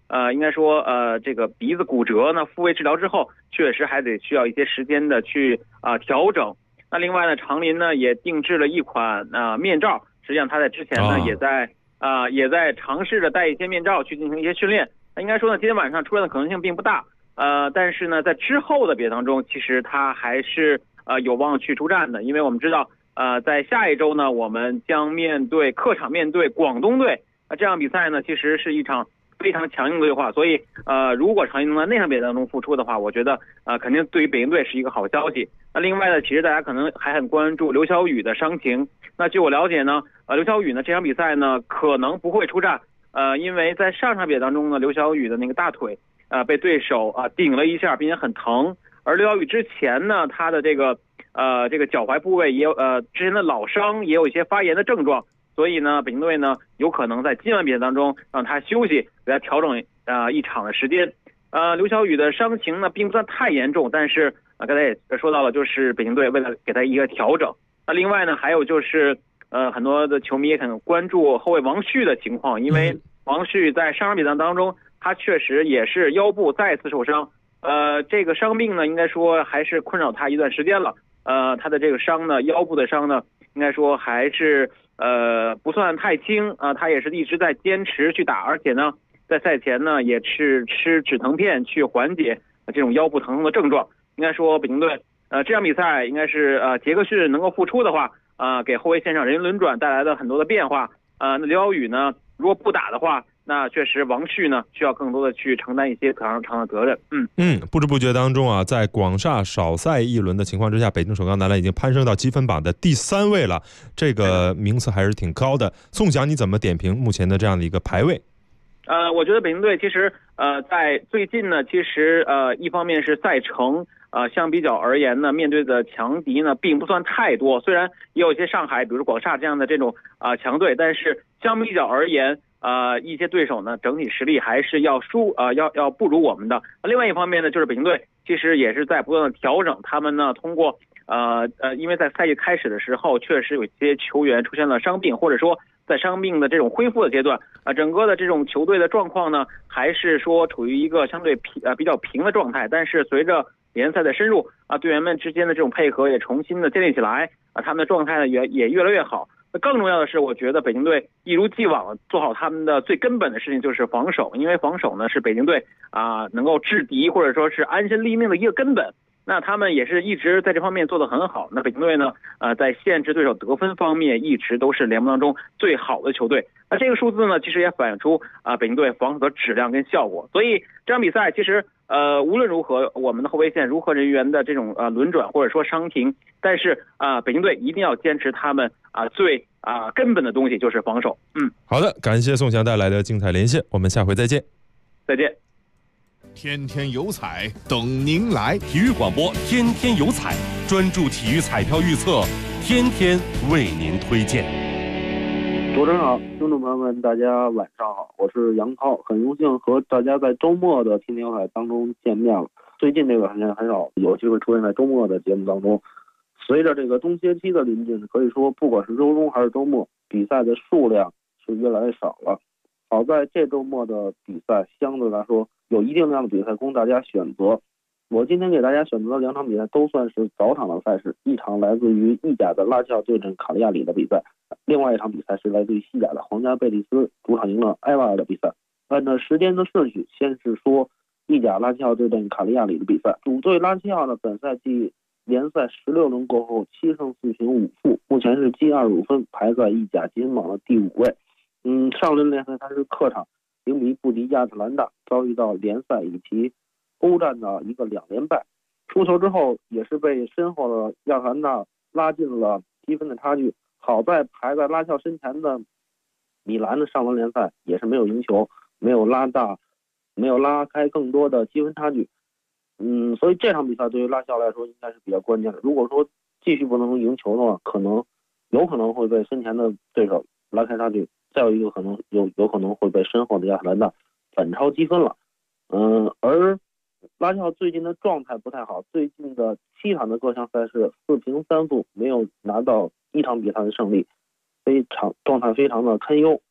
应该说这个鼻子骨折呢，复位治疗之后，确实还得需要一些时间的去调整。那另外呢，长林呢也定制了一款面罩，实际上他在之前呢也在尝试着戴一些面罩去进行一些训练。那应该说呢，今天晚上出来的可能性并不大，但是呢，在之后的比赛当中，其实他还是有望去出战的，因为我们知道在下一周呢，我们将客场面对广东队，这场比赛呢其实是一场非常强硬的对话，所以如果长林能在那场比赛当中复出的话，我觉得肯定对于北京队是一个好消息。那另外呢，其实大家可能还很关注刘晓宇的伤情。那据我了解呢，刘晓宇呢这场比赛呢可能不会出战，因为在上场比赛当中呢，刘晓宇的那个大腿被对手顶了一下，并且很疼。而刘晓宇之前呢，他的这个脚踝部位也有之前的老伤，也有一些发炎的症状。所以呢，北京队呢有可能在今晚比赛当中让他休息，给他调整一场的时间。刘晓宇的伤情呢并不算太严重，但是刚才也说到了，就是北京队为了给他一个调整。那另外呢，还有就是很多的球迷也可能关注后卫王旭的情况，因为王旭在上场比赛当中，他确实也是腰部再次受伤。这个伤病呢，应该说还是困扰他一段时间了。他的这个伤呢，腰部的伤呢，应该说还是不算太轻他也是一直在坚持去打，而且呢，在赛前呢也是吃止疼片去缓解这种腰部疼痛的症状。应该说北京队这场比赛应该是杰克逊能够复出的话，给后卫线上人员轮转带来了很多的变化。那刘晓宇呢，如果不打的话，那确实王旭呢需要更多的去承担一些场上的责任。 不知不觉当中在广厦少赛一轮的情况之下，北京首钢男篮已经攀升到积分榜的第3位了，这个名次还是挺高的。宋翔，你怎么点评目前的这样的一个排位？ 我觉得北京队其实在最近呢，其实一方面是赛程相比较而言呢，面对的强敌呢并不算太多，虽然也有一些上海比如说广厦这样的这种强队，但是相比较而言一些对手呢整体实力还是要不如我们的。另外一方面呢，就是北京队其实也是在不断的调整，他们呢通过因为在赛季开始的时候确实有一些球员出现了伤病，或者说在伤病的这种恢复的阶段整个的这种球队的状况呢还是说处于一个相对比较平的状态。但是随着联赛的深入队员们之间的这种配合也重新的建立起来他们的状态呢也越来越好。更重要的是，我觉得北京队一如既往做好他们的最根本的事情，就是防守，因为防守呢是北京队能够制敌或者说是安身立命的一个根本。那他们也是一直在这方面做得很好。那北京队呢在限制对手得分方面一直都是联盟当中最好的球队。那这个数字呢其实也反映出北京队防守的质量跟效果。所以这场比赛其实无论如何我们的后卫线如何人员的这种轮转或者说伤停，但是北京队一定要坚持他们最根本的东西，就是防守。 好的，感谢宋翔带来的精彩连线，我们下回再见。 再见。 天天有彩等您来， 体育广播天天有彩，专注体育彩票预测，天天为您推荐。 主持人好，听众朋友们大家晚上好，我是杨涛，很荣幸和大家在周末的天天有彩当中见面了。最近这个很少有机会出现在周末的节目当中，随着这个冬歇期的临近，可以说不管是周中还是周末，比赛的数量是越来越少了。好在这周末的比赛相对来说有一定量的比赛供大家选择。我今天给大家选择的2场比赛都算是早场的赛事，一场来自于意甲的拉齐奥对阵卡利亚里的比赛，另外一场比赛是来自于西甲的皇家贝蒂斯主场赢了埃瓦尔的比赛。按照时间的顺序，先是说意甲拉齐奥对阵卡利亚里的比赛。主队拉齐奥呢，本赛季联赛16轮过后7胜4平5负，目前是积25分，排在意甲积分榜的第5位。上轮联赛他是客场0比1不敌亚特兰大，遭遇到联赛以及欧战的一个2连败。输球之后也是被身后的亚特兰大拉近了积分的差距。好在排在拉齐奥身前的米兰的上轮联赛也是没有赢球，没有拉开更多的积分差距。所以这场比赛对于拉齐奥来说应该是比较关键的。如果说继续不能赢球的话，有可能会被身前的对手拉开差距，再有一个有可能会被身后的亚特兰大反超积分了。而拉齐奥最近的状态不太好，最近的7场的各项赛事4平3负，没有拿到1场比赛的胜利，状态非常的堪忧。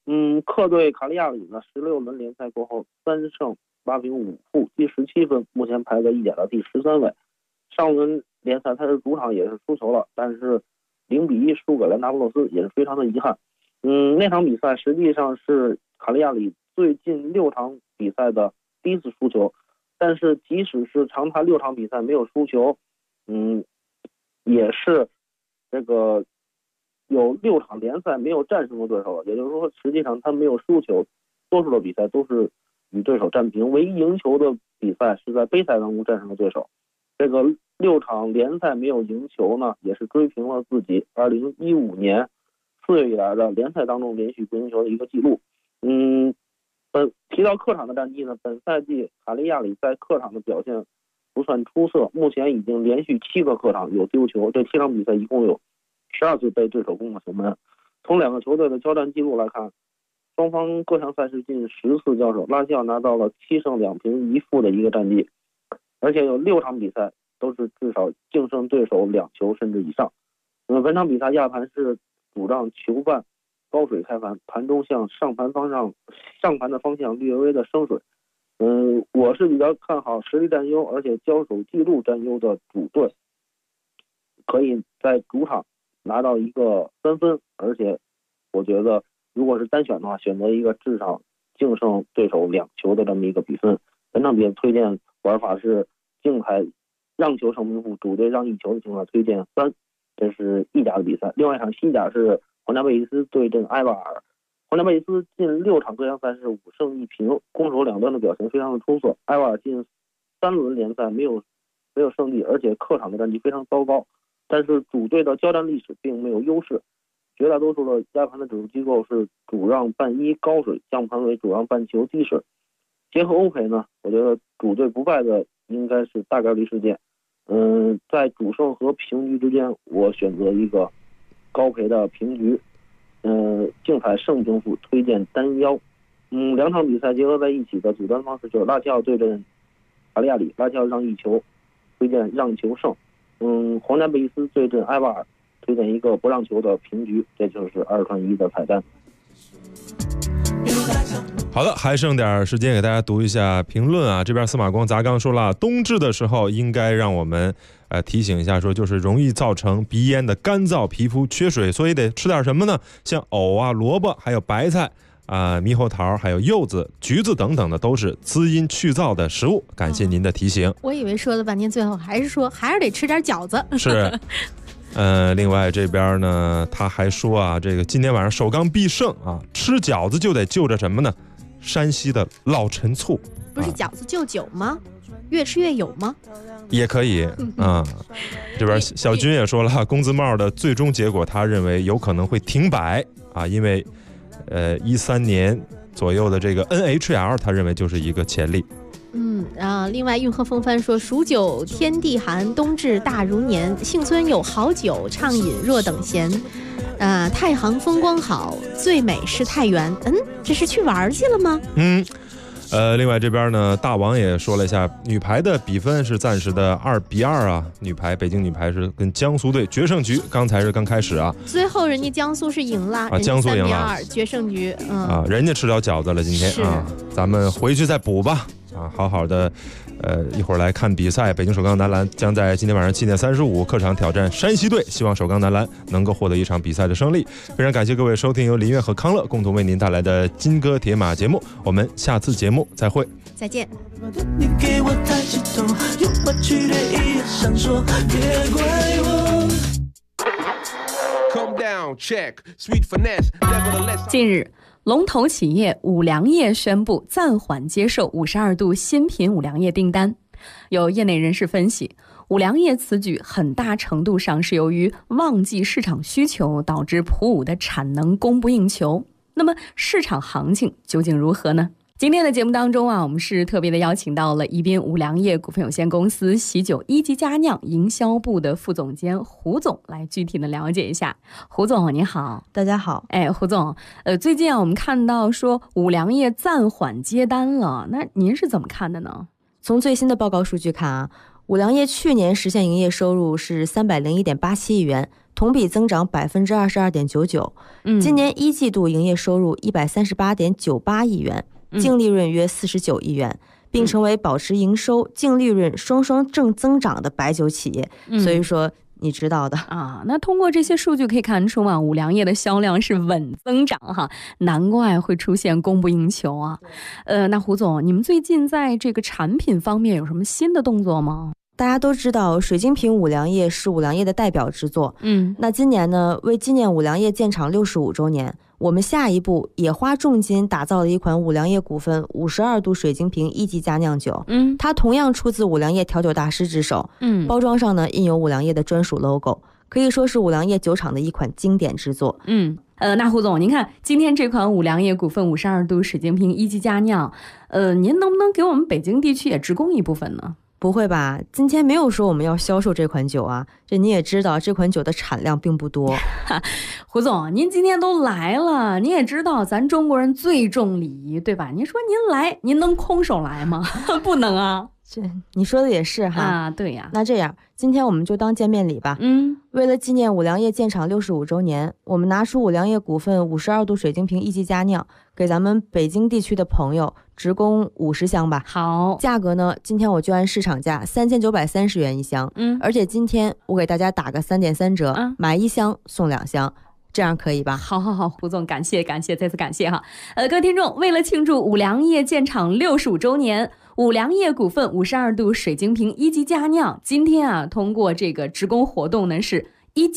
客队卡利亚里呢，16轮联赛过后3胜8平5负，积17分，目前排在意甲的第13位。上轮联赛他是主场也是输球了，但是0-1输给了那不勒斯，也是非常的遗憾。那场比赛实际上是卡利亚里最近6场比赛的第一次输球，但是即使是长达6场比赛没有输球，也是这个有6场联赛没有战胜过对手，也就是说实际上他没有输球，多数的比赛都是与对手战平，唯一赢球的比赛是在杯赛当中战胜了对手。这个6场联赛没有赢球呢，也是追平了自己2015年4月以来的联赛当中连续不赢球的一个记录。提到客场的战绩呢，本赛季卡利亚里在客场的表现不算出色，目前已经连续7个客场有丢球，这7场比赛一共有12次被对手攻破球门。从2个球队的交战记录来看，双方各项赛事近10次交手，拉齐奥拿到了7胜2平1负的一个战绩，而且有6场比赛都是至少净胜对手2球甚至以上。本场比赛亚盘是主让球半高水开盘，盘中向上盘的方向略微的升水。我是比较看好实力占优而且交手记录占优的主队可以在主场拿到一个3分，而且我觉得如果是单选的话，选择一个至少净胜对手2球的这么一个比分。本场比赛推荐玩法是竞彩让球胜平负，主队让1球的情况推荐3，这是意甲的比赛。另外一场西甲是皇家贝蒂斯对阵埃瓦尔。皇家贝蒂斯近6场各项赛事5胜1平，攻守两端的表现非常的出色。埃瓦尔近3轮联赛没有胜利，而且客场的战绩非常糟糕。但是主队的交战历史并没有优势，绝大多数的压盘的指数机构是主让半1高水，降盘为主让半球低水。结合欧赔呢，我觉得主队不败的应该是大概率事件。在主胜和平局之间，我选择一个高赔的平局。竞彩胜平负推荐单腰。2场比赛结合在一起的组单方式就是拉齐奥对阵卡利亚里，拉齐奥让1球，推荐让球胜。皇家贝蒂斯对阵埃瓦尔，推荐一个不让球的平局。这就是2串1的彩蛋。 好的，还剩点时间给大家读一下评论啊。这边司马光砸缸说了，冬至的时候应该让我们提醒一下，说就是容易造成鼻炎的干燥皮肤缺水，所以得吃点什么呢？像藕啊、萝卜，还有白菜猕猴桃，还有柚子、橘子等等的，都是滋阴去燥的食物。感谢您的提醒。 我以为说了半天，最后还是说还是得吃点饺子。 是。另外这边呢，他还说啊，这个今天晚上首钢必胜啊，吃饺子就得就着什么呢？山西的老陈醋。 不是饺子就酒吗？越吃越有吗？ 也可以这边小军也说了，工资帽的最终结果他认为有可能会停摆因为13年左右的这个 NHL 他认为就是一个潜力。 另外运河风帆说，数九天地寒，冬至大如年，幸村有好酒，畅饮若等闲。太行风光好，最美是太原。这是去玩去了吗？ 另外这边呢，大王也说了一下，女排的比分是暂时的2-2啊。北京女排是跟江苏队决胜局，刚才是刚开始啊。 最后人家江苏是赢了江苏赢了 3-2决胜局。 人家吃了饺子了今天咱们回去再补吧好好的一会儿来看比赛。北京首钢男篮将在今天晚上7点35客场挑战山西队，希望首钢男篮能够获得一场比赛的胜利。非常感谢各位收听由林悦和康乐共同为您带来的金戈铁马节目，我们下次节目再会， 再见。 你给我抬起头，用我去对一眼闪烁，别怪我。 近日，龙头企业五粮液宣布暂缓接受52度新品五粮液订单。有业内人士分析，五粮液此举很大程度上是由于旺季市场需求导致普五的产能供不应求。那么市场行情究竟如何呢？今天的节目当中我们是特别的邀请到了宜宾五粮液股份有限公司喜酒一级佳酿营销部的副总监胡总来具体的了解一下。胡总您好。 大家好。 胡总，最近我们看到说五粮液暂缓接单了，那您是怎么看的呢？ 从最新的报告数据看五粮液去年实现营业收入是301.87亿元， 同比增长22.99%。今年一季度营业收入138.98亿元，净利润约49亿元，并成为保持营收、净利润双双正增长的白酒企业。所以说。你知道的啊，那通过这些数据可以看出啊，五粮液的销量是稳增长哈，难怪会出现供不应求啊。那胡总，你们最近在这个产品方面有什么新的动作吗？ 大家都知道，水晶瓶五粮液是五粮液的代表之作。那今年呢，为纪念五粮液建厂65周年，我们下一步也花重金打造了一款五粮液股份52度水晶瓶1级佳酿酒。它同样出自五粮液调酒大师之手。包装上呢印有五粮液的专属 logo， 可以说是五粮液酒厂的一款经典之作。 那胡总，您看今天这款五粮液股份52度水晶瓶1级佳酿，您能不能给我们北京地区也直供一部分呢？ 不会吧，今天没有说我们要销售这款酒啊，这你也知道这款酒的产量并不多。 胡总，您今天都来了，你也知道咱中国人最重礼仪，对吧？您说您来，您能空手来吗？不能啊。 这你说的也是哈。 啊，对呀。 那这样今天我们就当见面礼吧。为了纪念五粮液建厂65周年，我们拿出五粮液股份52度水晶瓶1级佳酿，给咱们北京地区的朋友直供50箱吧。 好， 价格呢，今天我就按市场价3930元一箱。而且今天我给大家打个3.3折，买1箱送2箱。这样可以吧？ 好，胡总，感谢，再次感谢哈。各位听众，为了庆祝五粮液建厂65周年，五粮液股份52度水晶瓶1级佳酿，今天啊，通过这个直供活动呢是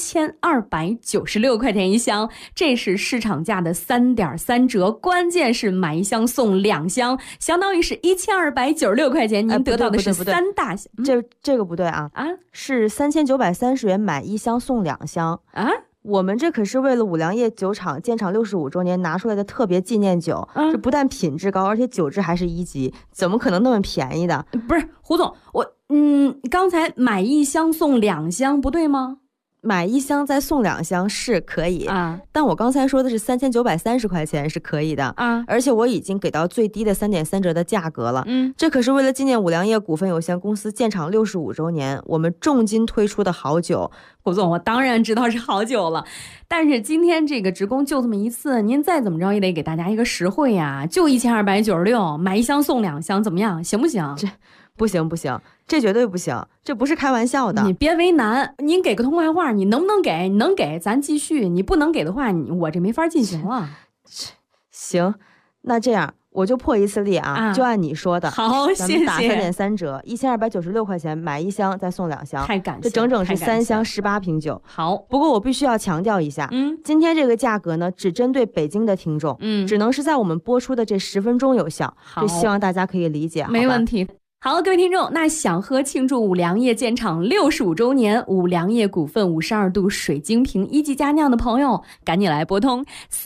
1296块钱一箱，这是市场价的3.3折，关键是买1箱送2箱，相当于是1296块钱，您得到的是3大箱。 这个不对啊，是3930元买1箱送2箱啊。我们这可是为了五粮液酒厂建厂65周年拿出来的特别纪念酒，这不但品质高，而且酒质还是1级，怎么可能那么便宜的？ 不是胡总，我刚才买1箱送2箱不对吗？ 买1箱再送2箱是可以啊，但我刚才说的是3930块钱是可以的啊，而且我已经给到最低的3.3折的价格了。这可是为了纪念五粮液股份有限公司建厂65周年，我们重金推出的好酒。 胡总，我当然知道是好酒了，但是今天这个直供就这么一次，您再怎么着也得给大家一个实惠呀，就1296，买1箱送2箱，怎么样？行不行？ 这不行，这绝对不行，这不是开玩笑的。 你别为难，您给个痛快话，你能不能给？你能给咱继续，你不能给的话，我这没法进行了。 行，那这样我就破一次例啊，就按你说的。 好，谢谢。 打3.3折，1296块钱买1箱再送2箱， 太感谢， 这整整是3箱18瓶酒。 好， 不过我必须要强调一下，今天这个价格呢，只针对北京的听众，只能是在我们播出的这10分钟有效，这希望大家可以理解。 没问题。好，各位听众，那想喝庆祝五粮液建厂65周年五粮液股份52度水晶瓶1级佳酿的朋友，赶紧来拨通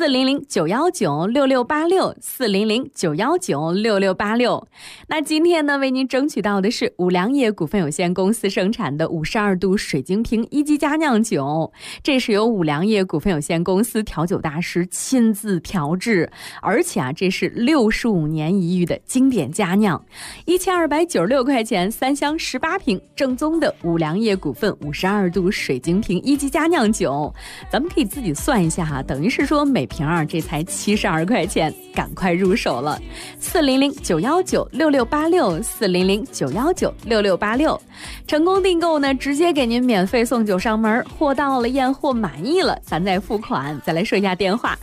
400-919-6686，400-919-6686。那今天呢，为您争取到的是五粮液股份有限公司生产的52度水晶瓶1级佳酿酒，这是由五粮液股份有限公司调酒大师亲自调制，而且啊，这是65年一遇的经典佳酿，1296块钱3箱18瓶，正宗的五粮液股份52度水晶瓶1级佳酿酒，咱们可以自己算一下哈，等于是说每瓶这才72块钱，赶快入手了。400-919-6686，400-919-6686，成功订购呢，直接给您免费送酒上门，货到了验货满意了，咱再付款。再来说一下电话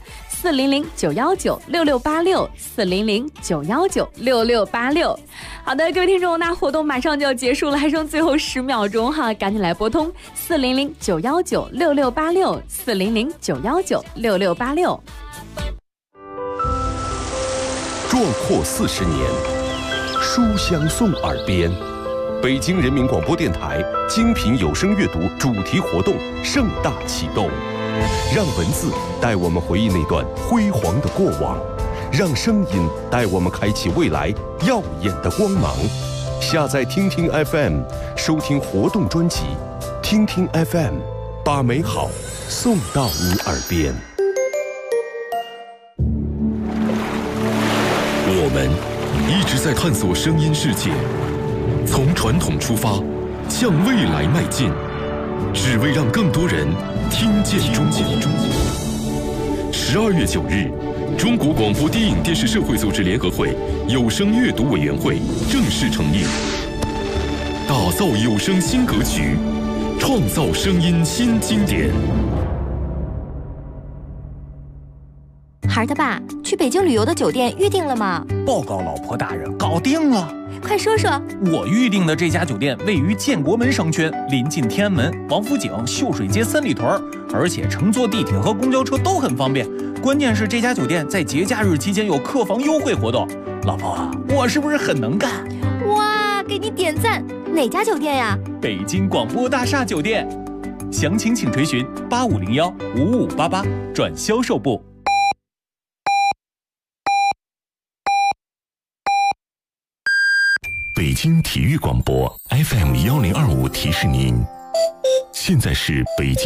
：400-919-6686，400-919-6686。好的，各位听众，那活动马上就要结束了，还剩最后10秒钟哈，赶紧来拨通400-919-6686，400-919-6686。 壮阔40年，书香送耳边。北京人民广播电台精品有声阅读主题活动盛大启动，让文字带我们回忆那段辉煌的过往，让声音带我们开启未来耀眼的光芒。下载听听 FM， 收听活动专辑，听听 FM， 把美好送到你耳边。 我们一直在探索声音世界，从传统出发，向未来迈进。 只为让更多人听见中国。12月9日，中国广播电影电视社会组织联合会有声阅读委员会正式成立，打造有声新格局，创造声音新经典。 孩儿他爸，去北京旅游的酒店预定了吗？ 报告老婆大人，搞定了。 快说说。 我预定的这家酒店位于建国门商圈，临近天安门、王府井、秀水街三里屯，而且乘坐地铁和公交车都很方便。关键是这家酒店在节假日期间有客房优惠活动。老婆，我是不是很能干？ 哇，给你点赞！哪家酒店呀？ 北京广播大厦酒店。详情请垂询8501-5588转销售部。 北京体育广播 FM 1025提示您，现在是北京